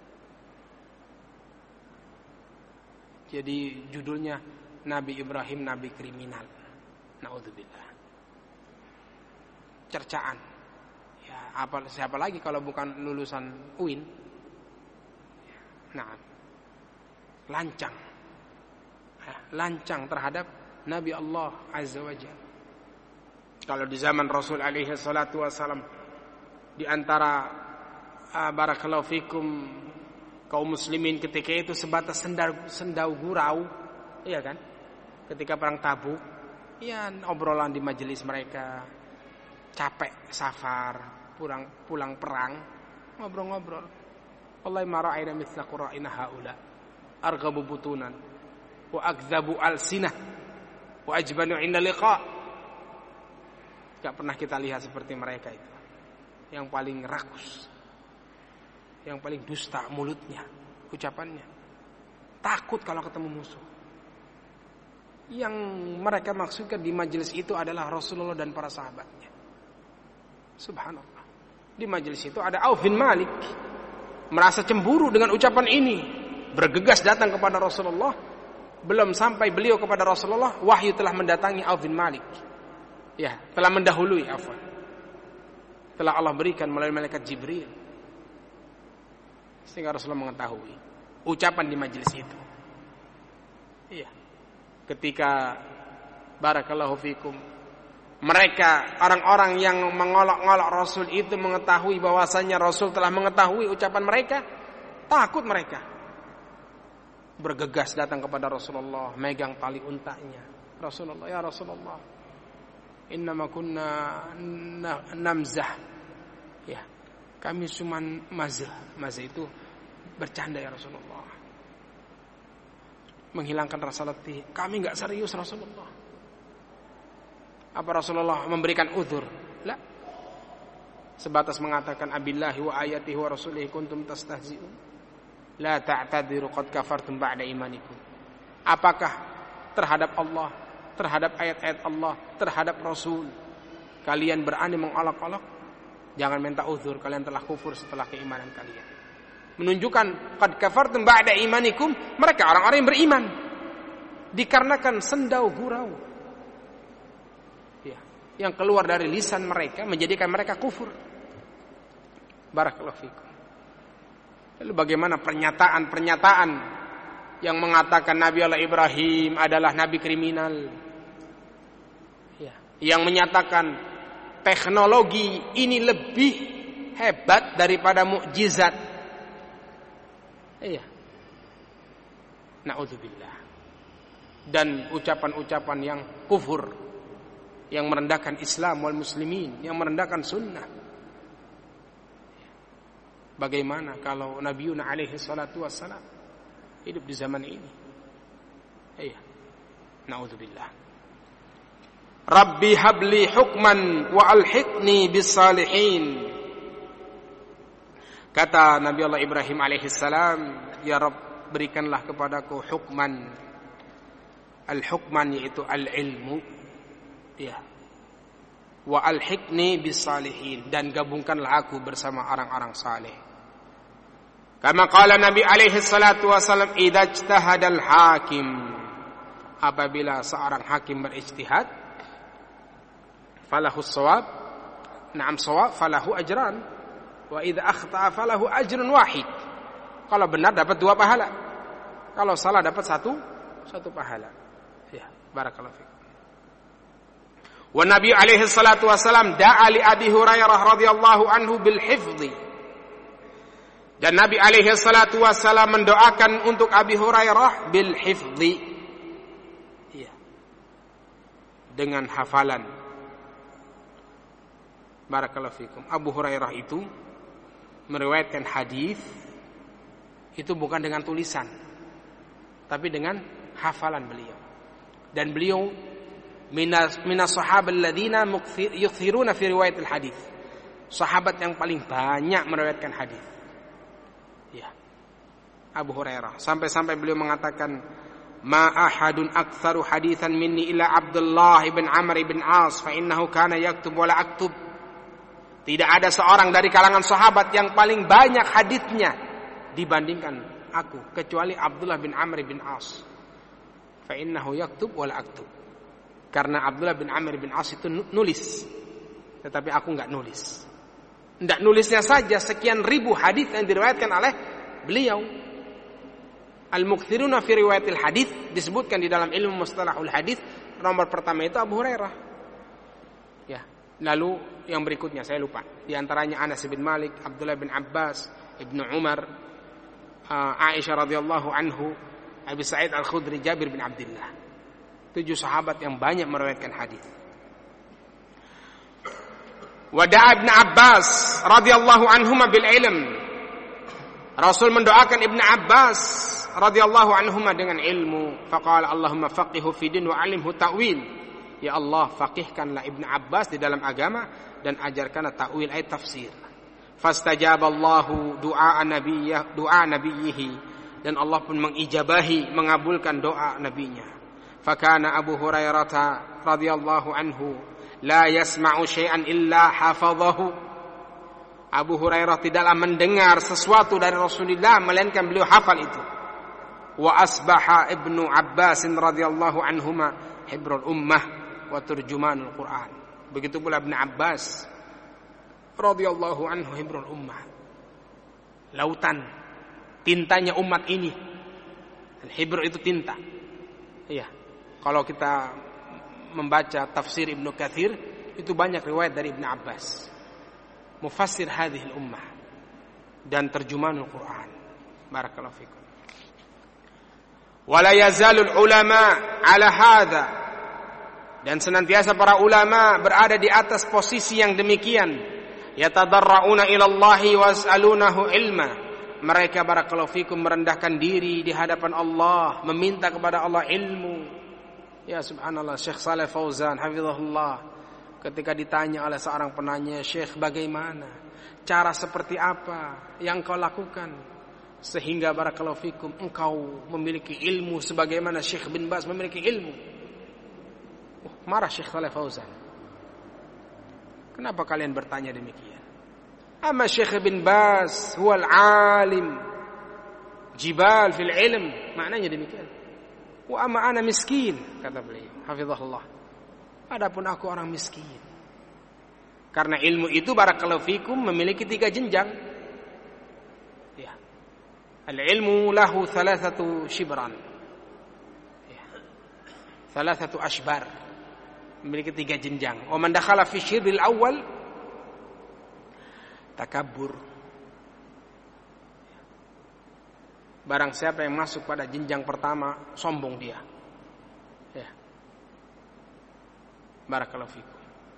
Jadi judulnya Nabi Ibrahim nabi kriminal. Naudzubillah. Cercaan. Ya, siapa lagi kalau bukan lulusan UIN? Nah, lancang. Ya, lancang terhadap Nabi Allah Azza wa Jalla. Kalau di zaman Rasul alaihi salatu wasalam, di antara barakallahu fikum kaum muslimin ketika itu sebatas sendau gurau, iya kan? Ketika perang Tabuk, ya obrolan di majelis mereka, capek safar, pulang perang, ngobrol-ngobrol. Wallahi ma ra'ayna mithla qura'ina haula arghabu butunan wa akdzabu alsinah wa ajbanu 'inda liqa. Enggak pernah kita lihat seperti mereka itu. Yang paling rakus, yang paling dusta mulutnya, ucapannya. Takut kalau ketemu musuh. Yang mereka maksudkan di majelis itu adalah Rasulullah dan para sahabatnya. Subhanallah. Di majelis itu ada Auf bin Malik, merasa cemburu dengan ucapan ini, bergegas datang kepada Rasulullah. Belum sampai beliau kepada Rasulullah, wahyu telah mendatangi Auf bin Malik. Ya, telah mendahului, afwan. Telah Allah berikan melalui malaikat Jibril, sehingga Rasulullah mengetahui ucapan di majelis itu. Iya. Ketika barakallahu fikum, mereka orang-orang yang mengolok-olok Rasul itu mengetahui bahwasanya Rasul telah mengetahui ucapan mereka, takut mereka. Bergegas datang kepada Rasulullah, megang tali untanya. Rasulullah, ya Rasulullah, innama kunna namzah. Ya, kami cuma mazah. Mazah itu bercanda ya Rasulullah, menghilangkan rasa letih. Kami enggak serius Rasulullah. Apa Rasulullah memberikan uzur? La. Sebatas mengatakan abillahi wa ayatihi wa rasulihi kuntum tastahzi'un. La ta'tadiru qad kafartum ba'da imanikum. Apakah terhadap Allah, terhadap ayat-ayat Allah, terhadap Rasul kalian berani mengolok-olok? Jangan minta uzur, kalian telah kufur setelah keimanan kalian. Menunjukkan qad kafartum ba'da imanikum, mereka orang-orang yang beriman. Dikarenakan sendau gurau, ya, yang keluar dari lisan mereka menjadikan mereka kufur. Barakallahu fikum. Lalu bagaimana pernyataan-pernyataan yang mengatakan Nabi Allah Ibrahim adalah nabi kriminal, ya, yang menyatakan teknologi ini lebih hebat daripada mukjizat. Iya. Na'udzubillah. Dan ucapan-ucapan yang kufur, yang merendahkan Islam wal muslimin, yang merendahkan sunnah. Bagaimana kalau Nabiuna alaihi salatu wassalam hidup di zaman ini? Iya. Na'udzubillah. Rabbi habli hukman wa alhiqni bis salihin. Kata Nabi Allah Ibrahim alaihi salam, ya Rabb, berikanlah kepadaku hukman. Al-hukman yaitu al-ilmu. Ya. Wa alhiqni bis salihin, dan gabungkanlah aku bersama orang-orang saleh. Kama qala Nabi alaihi salatu wasallam, idza ijtahadal hakim, apabila seorang hakim berijtihad, falahu shawab, na'am shawab, falahu ajran, wa idza akhta'a falahu ajrun wahid. Kalau benar dapat 2 pahala, kalau salah dapat satu pahala. Ya, barakallahu fiik. Wa Nabi alaihi salatu wasallam da'a li Abi Hurairah radhiyallahu anhu bil hifdhi. Dan Nabi alaihi salatu wassalam mendoakan untuk Abi Hurairah bil hifdzi, ya, dengan hafalan. Barakallahu fikum. Abu Hurairah itu meriwayatkan hadis itu bukan dengan tulisan, tapi dengan hafalan beliau. Dan beliau minas sahabah alladziina yukthiruna fi riwayat al-hadis. Sahabat yang paling banyak meriwayatkan hadis. Ya. Abu Hurairah sampai-sampai beliau mengatakan, "Ma ahadun aktsaru haditsan minni illa Abdullah bin Amr bin As, fa innahu kana yaktub wa la aktub." Tidak ada seorang dari kalangan sahabat yang paling banyak haditsnya dibandingkan aku kecuali Abdullah bin Amr bin As. Fa innahu yaktub wa la aktub. Karena Abdullah bin Amr bin As itu nulis, tetapi aku enggak nulis. Enggak nulisnya saja sekian ribu hadis yang diriwayatkan oleh beliau. Al-mukthiruna fi riwayatil hadis disebutkan di dalam ilmu mustalahul hadis, nomor pertama itu Abu Hurairah. Ya, lalu yang berikutnya saya lupa. Di antaranya Anas bin Malik, Abdullah bin Abbas, Ibnu Umar, Aisyah radhiyallahu anhu, Abu Sa'id Al-Khudri, Jabir bin Abdullah. 7 sahabat yang banyak meriwayatkan hadis. Wada'a Ibnu Abbas radhiyallahu anhuma bil ilm. Rasul mendoakan Ibnu Abbas radhiyallahu anhuma dengan ilmu. Faqala Allahumma faqihu fi din wa 'allimhu ta'wil. Ya Allah, faqihkanlah Ibnu Abbas di dalam agama dan ajarkanlah ta'wil ayat tafsir. Fastajaballahu du'a nabiyhi, dan Allah pun mengijabahi, mengabulkan doa nabinya. Fakana Abu Hurairah radhiyallahu anhu la yasma'u syai'an illa hafadhahu. Abu Hurairah tidaklah mendengar sesuatu dari Rasulullah melainkan beliau hafal itu. Wa asbaha Ibnu Abbas radhiyallahu anhuma hibrul ummah wa turjumanul Quran. Begitu pula Ibnu Abbas radhiyallahu anhu hibrul ummah, lautan, tintanya umat ini. Dan hibr itu tinta. Iya. Kalau kita membaca tafsir Ibnu Katsir, itu banyak riwayat dari Ibnu Abbas, mufassir hadhil ummah dan terjumanul Quran. Barakallahu fikum. Wala yazalul ulama ala hadza, dan senantiasa para ulama berada di atas posisi yang demikian. Yatadarrauna ila Allahi was'alunahu ilma. Mereka barakallahu fikum merendahkan diri di hadapan Allah, meminta kepada Allah ilmu. Ya subhanallah, Syekh Saleh Fauzan hafizahullah ketika ditanya oleh seorang penanya, "Syekh, bagaimana? Cara seperti apa yang kau lakukan sehingga barakallahu fikum engkau memiliki ilmu sebagaimana Syekh bin Baz memiliki ilmu?" Marah Syekh Saleh Fauzan. Kenapa kalian bertanya demikian? Amma Syekh bin Baz huwal alim jibal fil ilm, maknanya demikian. Wa amma ana miskin, kata beliau hafizahullah. Adapun aku orang miskin. Karena ilmu itu barakallahu fikum memiliki 3 jenjang. Ya. Al-ilmu lahu 3 shibran. Ya. 3 ashbar. Memiliki 3 jenjang. Wa man dakhala fi shibril awwal takabbur. Barang siapa yang masuk pada jenjang pertama, sombong dia. Ya. Barakallahu fikum.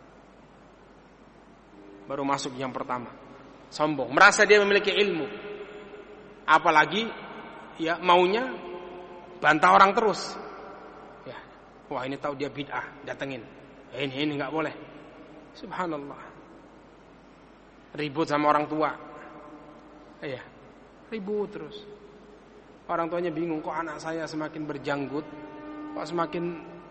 Baru masuk yang pertama, sombong, merasa dia memiliki ilmu. Apalagi ya maunya bantah orang terus. Ya. Wah, ini tahu dia bid'ah, datengin. Ini enggak boleh. Subhanallah. Ribut sama orang tua. Iya. Ribut terus. Orang tuanya bingung, kok anak saya semakin berjanggut, kok semakin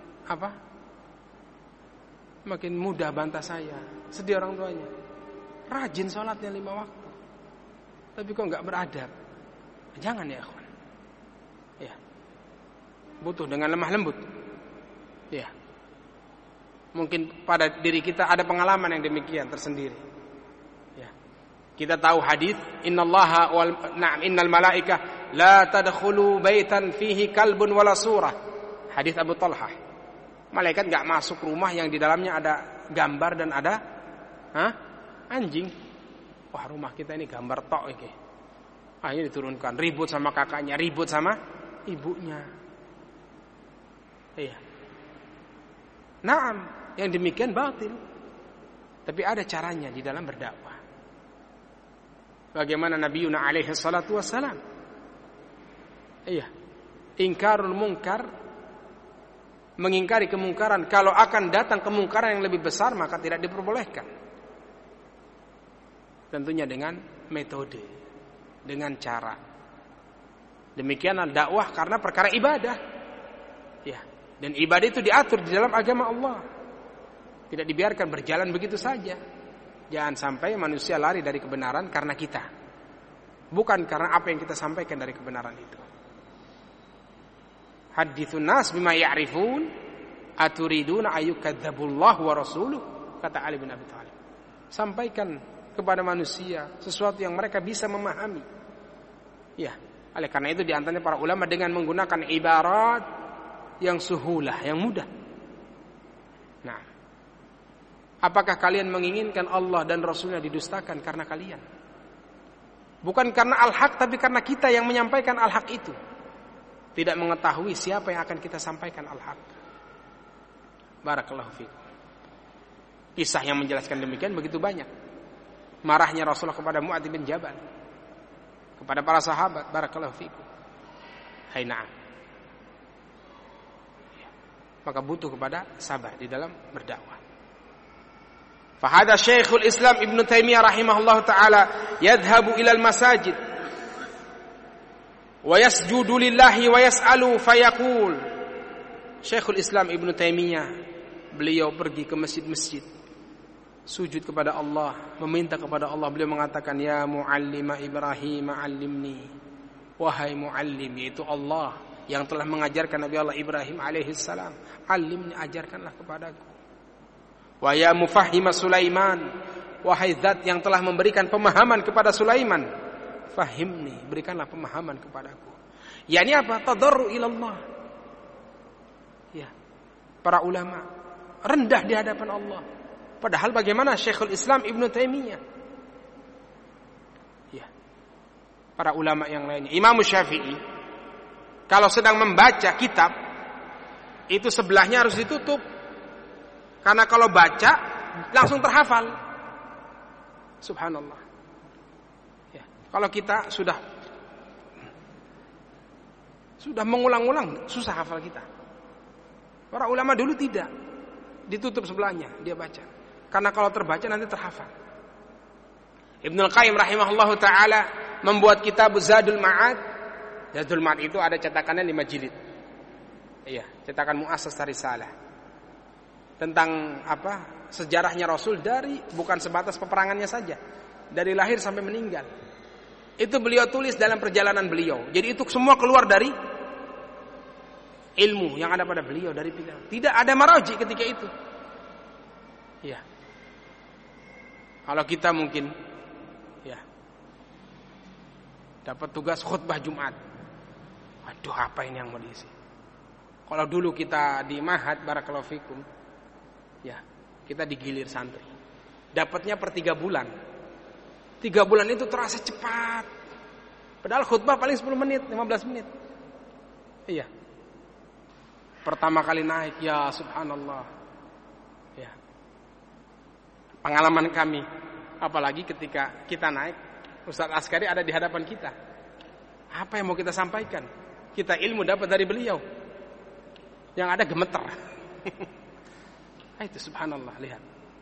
makin mudah bantah saya. Sedih orang tuanya. Rajin sholatnya 5 waktu, tapi kok nggak beradab. Jangan ya akhwan. Ya. Butuh dengan lemah lembut. Ya. Mungkin pada diri kita ada pengalaman yang demikian tersendiri. Ya. Kita tahu hadis, innal malaikah la tadkhulu baitan fihi kalbun wala surah. Hadis Abu Talhah. Malaikat enggak masuk rumah yang di dalamnya ada gambar dan ada anjing. Wah, rumah kita ini gambar tok iki. Akhirnya diturunkan, ribut sama kakaknya, ribut sama ibunya. Iya. Naam, yang demikian batil. Tapi ada caranya di dalam berdakwah. Bagaimana Nabi Yuna alaihi salatu wassalam? Iya. Ingkarul munkar, mengingkari kemungkaran. Kalau akan datang kemungkaran yang lebih besar, maka tidak diperbolehkan. Tentunya dengan metode, dengan cara. Demikianlah dakwah karena perkara ibadah. Ya, dan ibadah itu diatur di dalam agama Allah. Tidak dibiarkan berjalan begitu saja. Jangan sampai manusia lari dari kebenaran karena kita, bukan karena apa yang kita sampaikan dari kebenaran itu. Hadithun nas bima ya'rifun aturiduna ayyukadzabullahu wa rasuluh, kata Ali bin Abi Thalib. Sampaikan kepada manusia sesuatu yang mereka bisa memahami. Ya, oleh karena itu diantaranya para ulama dengan menggunakan ibarat yang suhulah, yang mudah. Nah, apakah kalian menginginkan Allah dan Rasulnya didustakan karena kalian? Bukan karena al-haq, tapi karena kita yang menyampaikan al-haq itu tidak mengetahui siapa yang akan kita sampaikan al-haq. Barakallahu fiikum. Kisah yang menjelaskan demikian begitu banyak. Marahnya Rasulullah kepada Mu'adz bin Jabal, kepada para sahabat. Barakallahu fiikum. Hai na'am. Maka butuh kepada sabar di dalam berdakwah. Fahada Syekhul Islam Ibn Taimiyah rahimahullah ta'ala yadhabu ilal masajid wa yasjudu lillahi wa yas'alu fayaqul. Syekhul Islam Ibn Taimiyah, beliau pergi ke masjid-masjid, sujud kepada Allah, meminta kepada Allah. Beliau mengatakan, ya muallima Ibrahim allimni. Wahai muallim, yaitu Allah yang telah mengajarkan Nabi Allah Ibrahim alaihissalam, alimni, ajarkanlah kepadaku. Wa ya mufahhima Sulaiman, wahai zat yang telah memberikan pemahaman kepada Sulaiman, fahimni, berikanlah pemahaman kepadaku. Yani apa? Tadarru ilallah. Ya, para ulama rendah di hadapan Allah. Padahal bagaimana Syekhul Islam Ibn Taimiyah? Ya, para ulama yang lainnya, Imam Syafi'i, kalau sedang membaca kitab, itu sebelahnya harus ditutup. Karena kalau baca, langsung terhafal. Subhanallah. Ya, kalau kita sudah mengulang-ulang, susah hafal kita. Para ulama dulu tidak. Ditutup sebelahnya, dia baca. Karena kalau terbaca nanti terhafal. Ibnul Qayyim rahimahullahu ta'ala membuat kitab Zadul Ma'ad. Zadul Ma'ad itu ada cetakannya 5 jilid. Iya, cetakan Mu'assas Risalah. Tentang apa? Sejarahnya Rasul dari bukan sebatas peperangannya saja, dari lahir sampai meninggal. Itu beliau tulis dalam perjalanan beliau. Jadi itu semua keluar dari ilmu yang ada pada beliau, dari beliau. Tidak ada maraji ketika itu. Ya. Kalau kita mungkin ya dapat tugas khutbah Jumat. Waduh, apa ini yang mau diisi? Kalau dulu kita di Mahad, barakallahu fikum, ya, kita digilir santri. Dapatnya per 3 bulan. 3 bulan itu terasa cepat. Padahal khutbah paling 10 menit, 15 menit. Iya. Pertama kali naik, ya subhanallah. Ya. Pengalaman kami, apalagi ketika kita naik, Ustaz Askari ada di hadapan kita. Apa yang mau kita sampaikan? Kita ilmu dapat dari beliau. Yang ada gemeter. Itu subhanallah, lihat.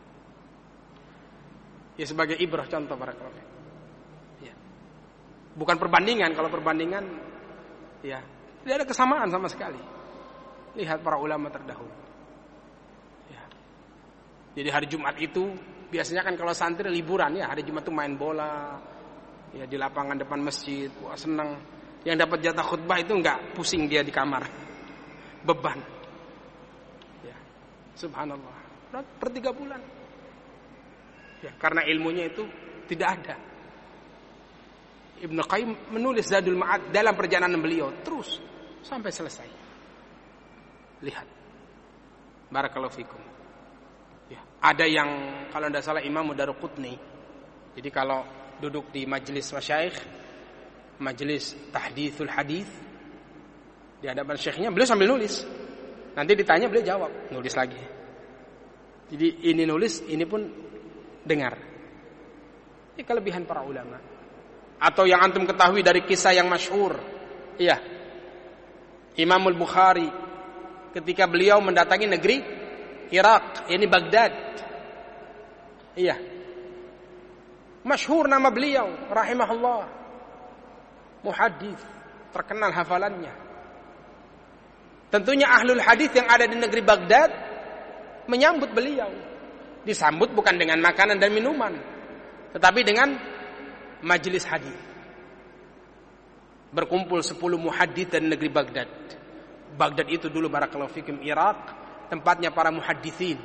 Ya, sebagai ibrah contoh barakallahu. Ya. Bukan perbandingan, kalau perbandingan ya, tidak ada kesamaan sama sekali. Lihat para ulama terdahulu. Ya. Jadi hari Jumat itu biasanya kan kalau santri liburan ya, hari Jumat itu main bola. Ya, di lapangan depan masjid, wah senang. Yang dapat jatah khutbah itu enggak pusing dia di kamar. Beban. Ya. Subhanallah. Per 3 bulan. Ya, karena ilmunya itu tidak ada. Ibnu Qayyim menulis Zadul Ma'ad dalam perjalanan beliau terus sampai selesai. Lihat. Barakallahu fikum. Ya, ada yang kalau tidak salah Imam Daruqutni. Jadi kalau duduk di majelis masyayikh, majelis tahditsul hadis di hadapan syekhnya, beliau sambil nulis. Nanti ditanya beliau jawab, nulis lagi. Jadi ini nulis, ini pun dengar. Ini kelebihan para ulama. Atau yang antum ketahui dari kisah yang masyhur. Iya. Imam Al-Bukhari ketika beliau mendatangi negeri Irak, ini Baghdad. Iya. Masyhur nama beliau, rahimahullah. Muhaddits, terkenal hafalannya. Tentunya ahlul hadis yang ada di negeri Baghdad menyambut beliau. Disambut bukan dengan makanan dan minuman, tetapi dengan majelis hadis. Berkumpul 10 muhaddits dari negeri Baghdad. Baghdad itu dulu barakallahu fikum Irak, tempatnya para muhadditsin.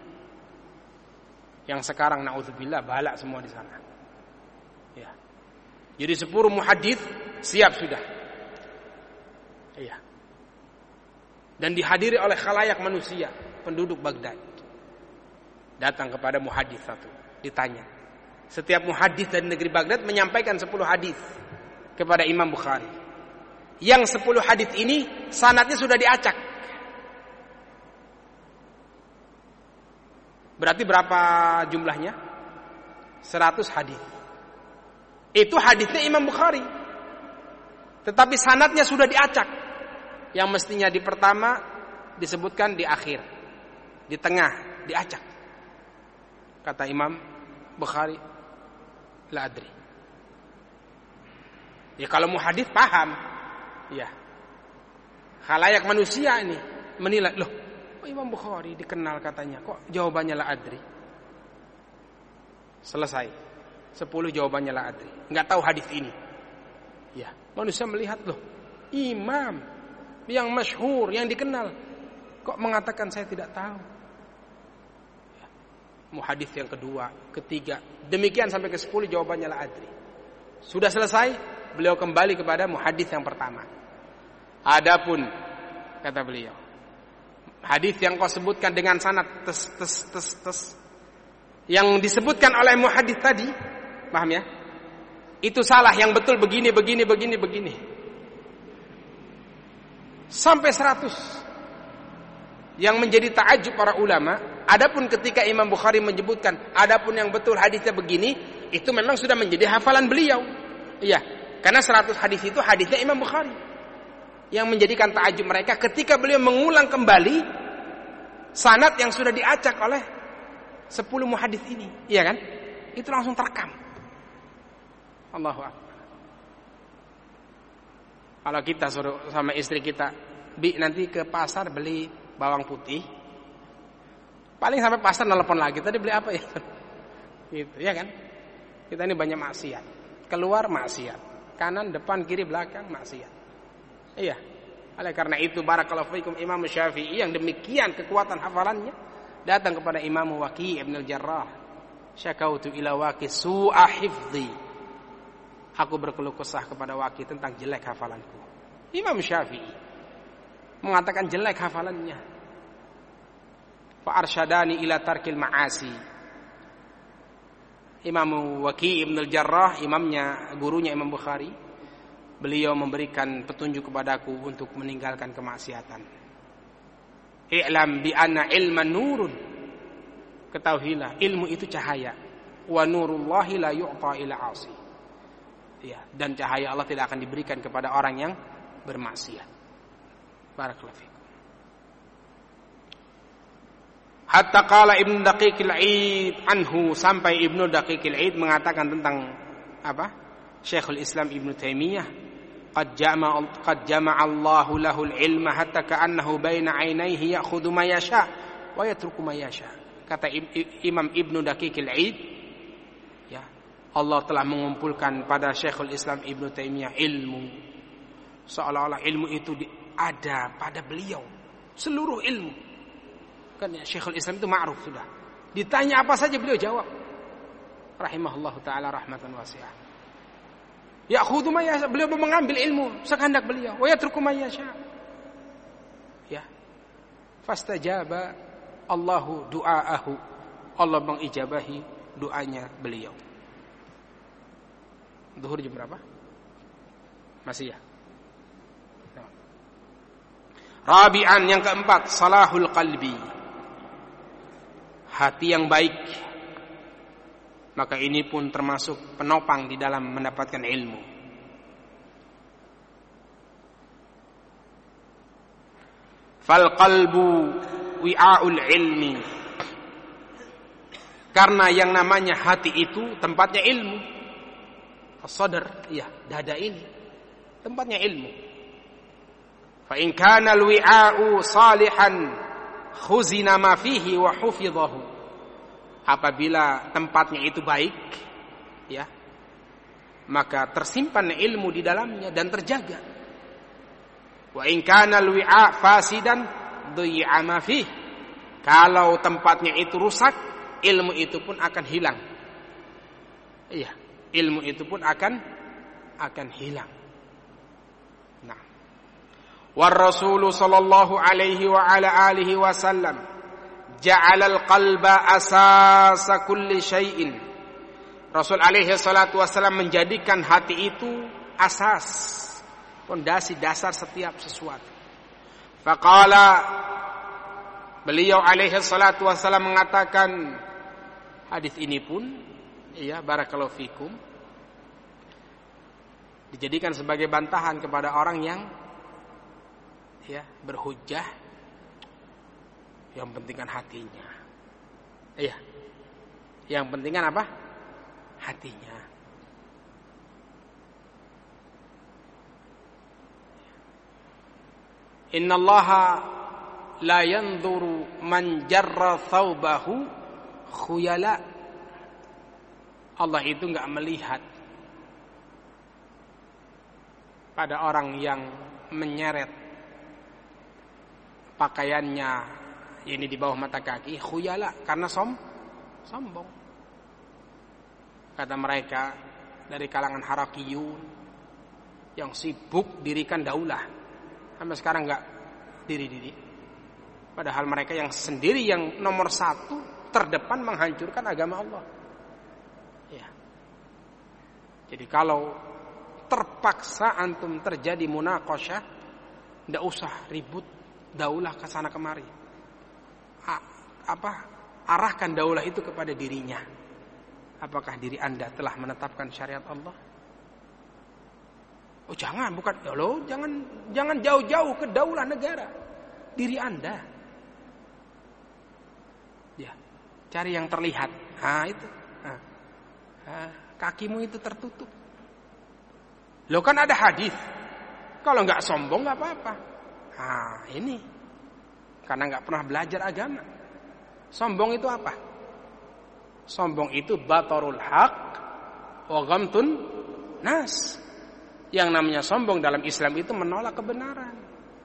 Yang sekarang naudzubillah balak semua di sana. Ya. Jadi 10 muhaddits siap sudah. Iya. Dan dihadiri oleh khalayak manusia, penduduk Baghdad. Datang kepada muhaddits satu, ditanya. Setiap muhaddits dari negeri Baghdad menyampaikan 10 hadis kepada Imam Bukhari. Yang 10 hadis ini sanadnya sudah diacak. Berarti berapa jumlahnya? 100 hadis. Itu hadisnya Imam Bukhari. Tetapi sanadnya sudah diacak. Yang mestinya di pertama disebutkan di akhir, di tengah diacak. Kata Imam Bukhari, la adri. Ya kalau mau hadis paham, ya. Khalayak manusia ini menilai, loh, Imam Bukhari dikenal katanya, kok jawabannya la adri. Selesai. 10 jawabannya la adri. Enggak tahu hadis ini. Ya, manusia melihat, loh, imam yang masyhur, yang dikenal, kok mengatakan saya tidak tahu. Ya. Muhadits yang kedua, ketiga, demikian sampai ke 10 jawabannya la adri. Sudah selesai, beliau kembali kepada muhadits yang pertama. Adapun kata beliau, hadis yang kau sebutkan dengan sanad yang disebutkan oleh muhadits tadi, paham ya? Itu salah, yang betul begini. Sampai 100. Yang menjadi ta'ajub para ulama, adapun ketika Imam Bukhari menyebutkan adapun yang betul hadisnya begini, itu memang sudah menjadi hafalan beliau. Iya, karena 100 hadis itu hadisnya Imam Bukhari. Yang menjadikan ta'ajub mereka ketika beliau mengulang kembali sanad yang sudah diacak oleh 10 muhadits ini. Iya kan? Itu langsung terekam. Allahu Akbar. Kalau kita suruh sama istri kita, Bi, nanti ke pasar beli bawang putih. Paling sampai pasar nelpon lagi, tadi beli apa ya? Gitu, ya kan? Kita ini banyak maksiat. Keluar maksiat. Kanan, depan, kiri, belakang maksiat. Iya. Oleh karena itu barakallahu fikum Imam Syafi'i yang demikian kekuatan hafalannya datang kepada Imam Waqi' Ibn al-Jarrah. Syakautu ila Waqi' su'a hifdzi. Aku berkeluh kesah kepada Waqi' tentang jelek hafalanku. Imam Syafi'i mengatakan jelek hafalannya. Fa arsyadani ila tarkil ma'asi. Imam Waqi' Ibn al-Jarrah, imamnya, gurunya Imam Bukhari, beliau memberikan petunjuk kepadaku untuk meninggalkan kemaksiatan. I'lam bi anna ilman nurun. Ketahuilah, ilmu itu cahaya. Wa nurullahi la yu'ta ila 'asi. Ya, dan cahaya Allah tidak akan diberikan kepada orang yang bermaksiat. Barakallahu fikum. Hatta qala Ibnu Daqiqil 'Aid anhu, sampai Ibnu Daqiqil 'Aid mengatakan tentang apa? Syekhul Islam Ibnu Taimiyah, qad jama'a Allahu lahul ilma hatta ka'annahu baina 'ainaihi ya'khudhu ma yasha wa yatruku ma yasha. Kata Imam Ibnu Daqiqil 'Aid, ya, Allah telah mengumpulkan pada Syekhul Islam Ibnu Taimiyah ilmu, seolah-olah ilmu itu ada pada beliau, seluruh ilmu. Kan ya, Syekhul Islam itu ma'ruf sudah. Ditanya apa saja beliau jawab. Rahimahullahu taala rahmatan wasi'ah. Ya'khudhu ma yasha, beliau mengambil ilmu sekehendak beliau, wa yatruku ma yasha. Ya. Fastajaba Allahu du'aahu. Allah mengijabahi doanya beliau. Zuhur jam berapa? Masih ya? Rabi'an, yang keempat, salahul qalbi. Hati yang baik. Maka ini pun termasuk penopang di dalam mendapatkan ilmu. Fal qalbu wi'aul ilmi. Karena yang namanya hati itu tempatnya ilmu. As-sadr, iya, dada ini tempatnya ilmu. Fa in kana al-wi'a'u salihan khuzina ma fihi wa hufidhahu. Apabila tempatnya itu baik, ya, maka tersimpan ilmu di dalamnya dan terjaga. Wa in kana al-wi'a fasidan dhayya ma fihi. Kalau tempatnya itu rusak, ilmu itu pun akan hilang. Iya, ilmu itu pun akan hilang. Nah, war Rasul sallallahu alaihi wa ala alihi wasallam ja'ala al-qalba asasa kulli syai'in. Rasul alaihi salatu wasallam menjadikan hati itu asas, pondasi dasar setiap sesuatu. Faqala, beliau alaihi salatu wasallam mengatakan, hadis ini pun, iya, barakallahu fikum, dijadikan sebagai bantahan kepada orang yang, ya, berhujjah. Yang penting kan hatinya. Iya. Yang penting kan apa? Hatinya. Innallaha la yanzuru man jarra thawbahu khuyala. Allah itu enggak melihat pada orang yang menyeret pakaiannya ini di bawah mata kaki, khuyala, karena sombong. Kata mereka dari kalangan harakiyun yang sibuk dirikan daulah, sampai sekarang enggak diri-diri. Padahal mereka yang sendiri yang nomor satu terdepan menghancurkan agama Allah. Ya. Jadi kalau terpaksa antum terjadi munaqasyah, enggak usah ribut daulah ke sana kemari. Arahkan daulah itu kepada dirinya. Apakah diri Anda telah menetapkan syariat Allah? Oh jangan, bukan. Ya loh, jangan jauh-jauh ke daulah negara. Diri Anda. Ya, cari yang terlihat. Itu. Kakimu itu tertutup. Loh kan ada hadis. Kalau nggak sombong nggak apa-apa. Ini karena nggak pernah belajar agama. Sombong itu apa? Sombong itu batarul haq wa ghamtun nas. Yang namanya sombong dalam Islam itu menolak kebenaran.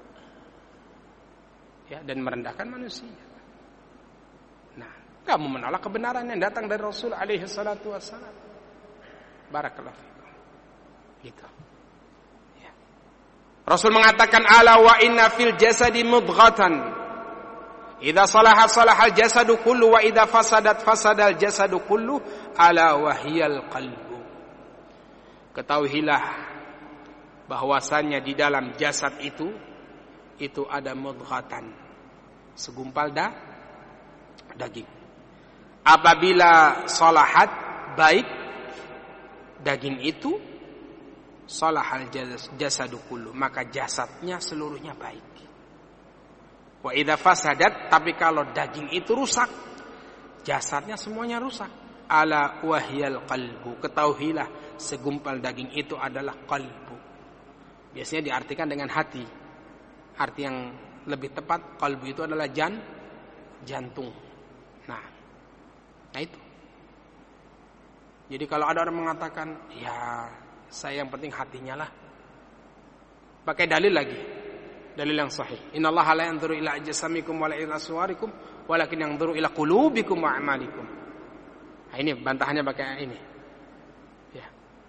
Ya, dan merendahkan manusia. Nah, kamu menolak kebenaran yang datang dari Rasul alaihi salatu wassalam. Barakallahu fikum. Gitu. Ya. Rasul mengatakan, ala wa inna fil jasadi mudghatan. Idza salahat salahal jasadu kullu wa idza fasadat fasadal jasadu kullu, ala wahiyal qalbu. Ketahuilah bahwasannya di dalam jasad itu ada mudghatan, segumpal daging. Apabila salahat, baik daging itu, salahal jasadu kullu, maka jasadnya seluruhnya baik. Wa idza fasadat, tapi kalau daging itu rusak, jasadnya semuanya rusak. Ala wahyal qalbu, ketahuilah segumpal daging itu adalah qalbu. Biasanya diartikan dengan hati. Arti yang lebih tepat, qalbu itu adalah jantung. Nah itu. Jadi kalau ada orang mengatakan, ya saya yang penting hatinya lah, pakai dalil lagi. Dalil yang sahih. Innallaha la yanzuru ila ajsamikum wa la ila suwarikum, walakin yanzuru ila qulubikum wa a'malikum. Nah, ini bantahannya pakai ini. Ya.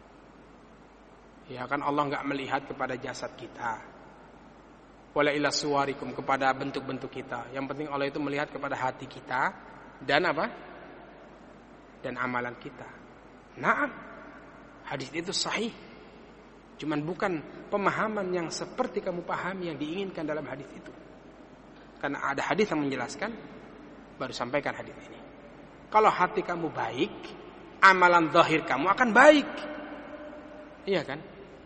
Ya kan Allah enggak melihat kepada jasad kita. Wala ila suwarikum, kepada bentuk-bentuk kita. Yang penting Allah itu melihat kepada hati kita dan apa? Dan amalan kita. Naam. Hadis itu sahih. Cuman bukan pemahaman yang seperti kamu pahami yang diinginkan dalam hadis itu. Karena ada hadis yang menjelaskan, baru sampaikan hadis ini. Kalau hati kamu baik, amalan zahir kamu akan baik. Iya kan?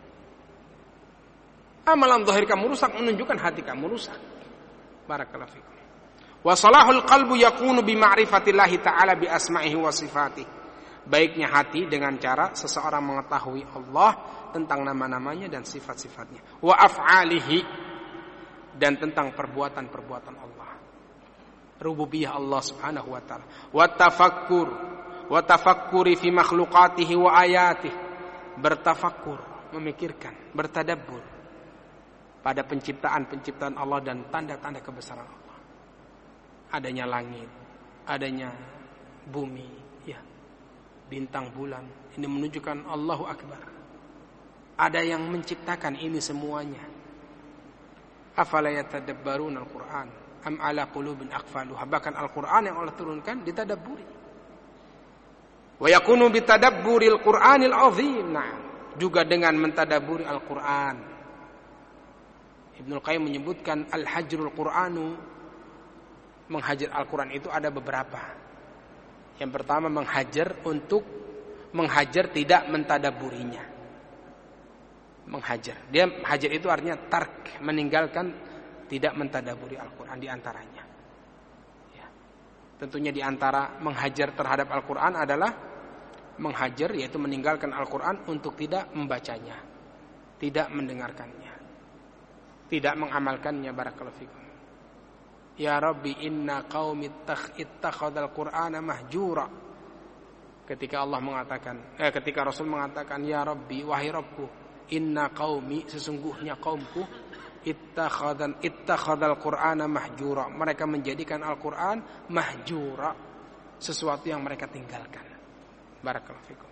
Amalan zahir kamu rusak menunjukkan hati kamu rusak. Barakallahu fikum. Wa salahul qalbu yakunu bi ma'rifatillahi ta'ala bi asma'ihi wa sifatihi. Baiknya hati dengan cara seseorang mengetahui Allah tentang nama-namanya dan sifat-sifatnya. Wa af'alihi, dan tentang perbuatan-perbuatan Allah. Rububiyah Allah Subhanahu wa taala. Wa tafakkuri fi makhluqatihi wa ayatihi. Bertafakkur, memikirkan, bertadabbur pada penciptaan-penciptaan Allah dan tanda-tanda kebesaran Allah. Adanya langit, adanya bumi, ya, bintang bulan. Ini menunjukkan Allahu Akbar. Ada yang menciptakan ini semuanya. Afala yatadabbaruna al-Qur'an am ala qulubin aqfaluha. Bahkan Al-Qur'an yang Allah turunkan ditadabburi. Wa yakunu bitadabburil Qur'anil azim. Nah, juga dengan mentadabburi Al-Qur'an. Ibnu Qayyim menyebutkan al-hajrul Qur'anu, menghajar Al-Quran itu ada beberapa. Yang pertama menghajar tidak mentadaburinya. Menghajar. Dia hajar itu artinya tark, meninggalkan, tidak mentadaburi Al-Quran di antaranya. Ya. Tentunya di antara menghajar terhadap Al-Quran adalah menghajar, yaitu meninggalkan Al-Quran untuk tidak membacanya, tidak mendengarkannya, tidak mengamalkannya. Barakallahu fikum. Ya Rabbi inna qaumi ittakhadhal Qur'ana mahjura. Ketika Rasul mengatakan, ya Rabbi, wahai Rabbku, inna qaumi, sesungguhnya kaumku, ittakhadhal Qur'ana mahjura. Mereka menjadikan Al-Qur'an mahjura, sesuatu yang mereka tinggalkan. Barakallahu fikum.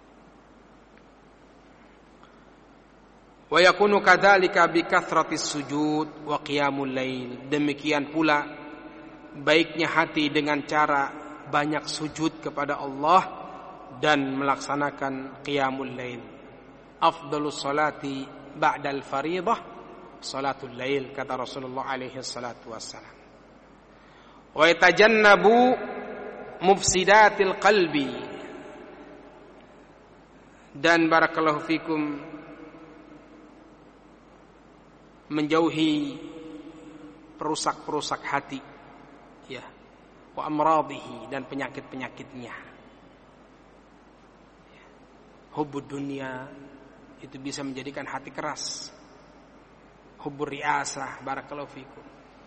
Wa yakunu kadzalika bi kathratis sujud wa qiyamul lail. Demikian pula baiknya hati dengan cara banyak sujud kepada Allah dan melaksanakan qiyamul lail. Afdhalus salati ba'dal fariidah salatul lail, kata Rasulullah alaihi salatu wassalam. Wa yatajannabu mufsidatil qalbi. Dan barakallahu fikum, menjauhi perusak-perusak hati, ya, wa amradhihi, dan penyakit-penyakitnya. Hubbud dunia itu bisa menjadikan hati keras. Hubbur riasah, barakallahu fikum,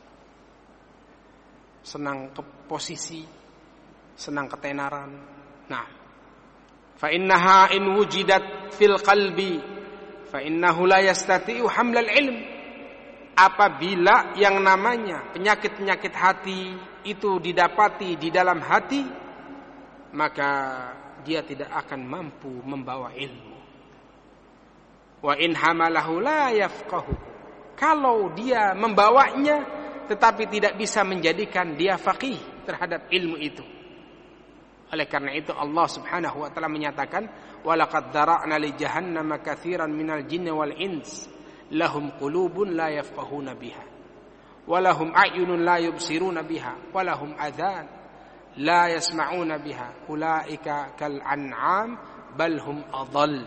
senang ke posisi, senang ketenaran. Nah, fa innaha in wujidat fil qalbi fa innahu la yastati'u hamlal ilm. Apabila yang namanya penyakit-penyakit hati itu didapati di dalam hati, maka dia tidak akan mampu membawa ilmu. Wa in hamalahu la yafqahu. Kalau dia membawanya tetapi tidak bisa menjadikan dia faqih terhadap ilmu itu. Oleh karena itu Allah Subhanahu wa taala menyatakan, wa laqad dara'na li jahannama katsiran minal jinni wal ins lahum qulubun la yafqahuna biha wa lahum a'yunun la yubsiruna biha wa lahum adhan la yasma'una biha ulaika kal an'am bal hum adall.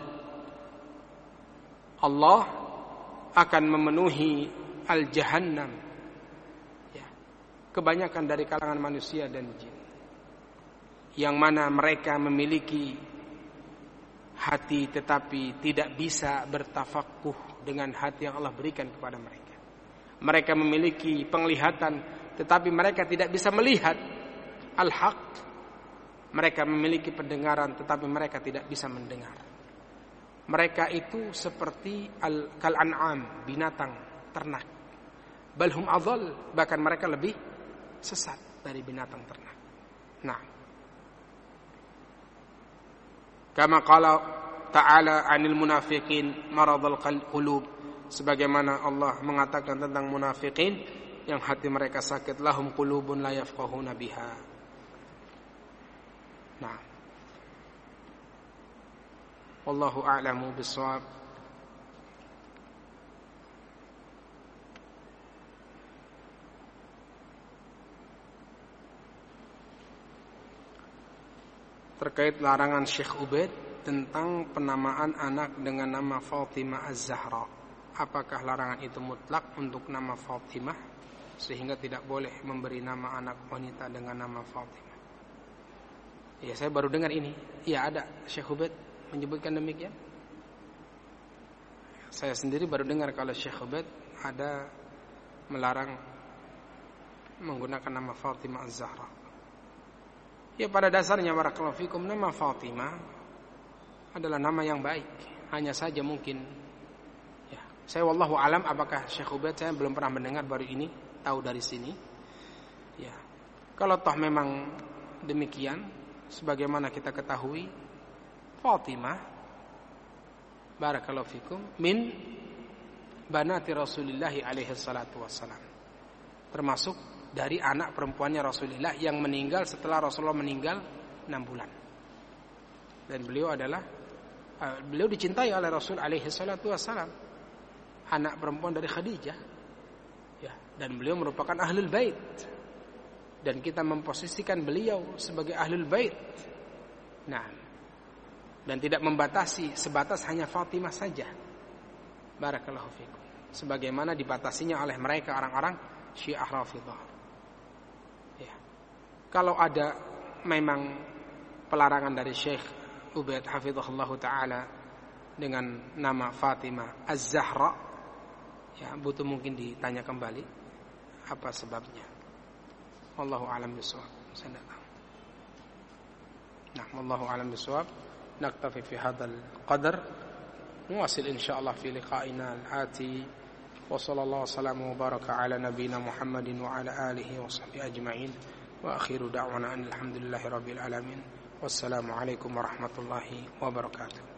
Allah akan memenuhi al-jahannam, ya, kebanyakan dari kalangan manusia dan jin, yang mana mereka memiliki hati tetapi tidak bisa bertafakuh dengan hati yang Allah berikan kepada mereka. Mereka memiliki penglihatan tetapi mereka tidak bisa melihat al-haq. Mereka memiliki pendengaran tetapi mereka tidak bisa mendengar. Mereka itu seperti kal an'am, binatang ternak. Balhum adhal, bahkan mereka lebih sesat dari binatang ternak. Nah, kama qala ta'ala 'anil munafiqin maradul qulub, sebagaimana Allah mengatakan tentang munafiqin yang hati mereka sakit, lahum qulubun la yafqahuna biha. Nah, wallahu a'lamu bissawab. terkait larangan Syekh Ubaid tentang penamaan anak dengan nama Fatimah Az-Zahra. Apakah larangan itu mutlak untuk nama Fatimah sehingga tidak boleh memberi nama anak wanita dengan nama Fatimah? Ya, saya baru dengar ini. Ya, ada Syekh Ubaid menyebutkan demikian. Saya sendiri baru dengar kalau Syekh Ubaid ada melarang menggunakan nama Fatimah Az-Zahra. Ya, pada dasarnya barakallahu fikum, nama Fatimah adalah nama yang baik. Hanya saja mungkin ya, saya wallahu alam apakah Syekh Ubaid, saya belum pernah mendengar, baru ini tahu dari sini. Ya. Kalau toh memang demikian, sebagaimana kita ketahui Fatimah barakallahu fikum min banati Rasulullah alaihi salatu wassalam, termasuk dari anak perempuannya Rasulullah yang meninggal setelah Rasulullah meninggal 6 bulan. Dan beliau dicintai oleh Rasul alaihi salatu wassalam, anak perempuan dari Khadijah. Ya, dan beliau merupakan ahlul bait. Dan kita memposisikan beliau sebagai ahlul bait. Nah, dan tidak membatasi sebatas hanya Fatimah saja. Barakallahu fikum. Sebagaimana dibatasinya oleh mereka orang-orang Syiah Rafidhah. Ya. Kalau ada memang pelarangan dari Syekh Ubaid hafizahullah taala dengan nama Fatimah Az-Zahra, ya butuh mungkin ditanya kembali apa sebabnya. Wallahu a'lam bishawab. Nah, wallahu a'lam bishawab. Naktafi fi hadzal qadar. Nuwasil insyaallah fi liqa'ina al-ati. Wa sallallahu wasallam wa baraka ala nabiyyina Muhammadin wa ala alihi wa sahbihi ajma'in. Wa akhiru da'wana alhamdulillahi rabbil alamin. Wassalamu alaikum warahmatullahi wabarakatuh.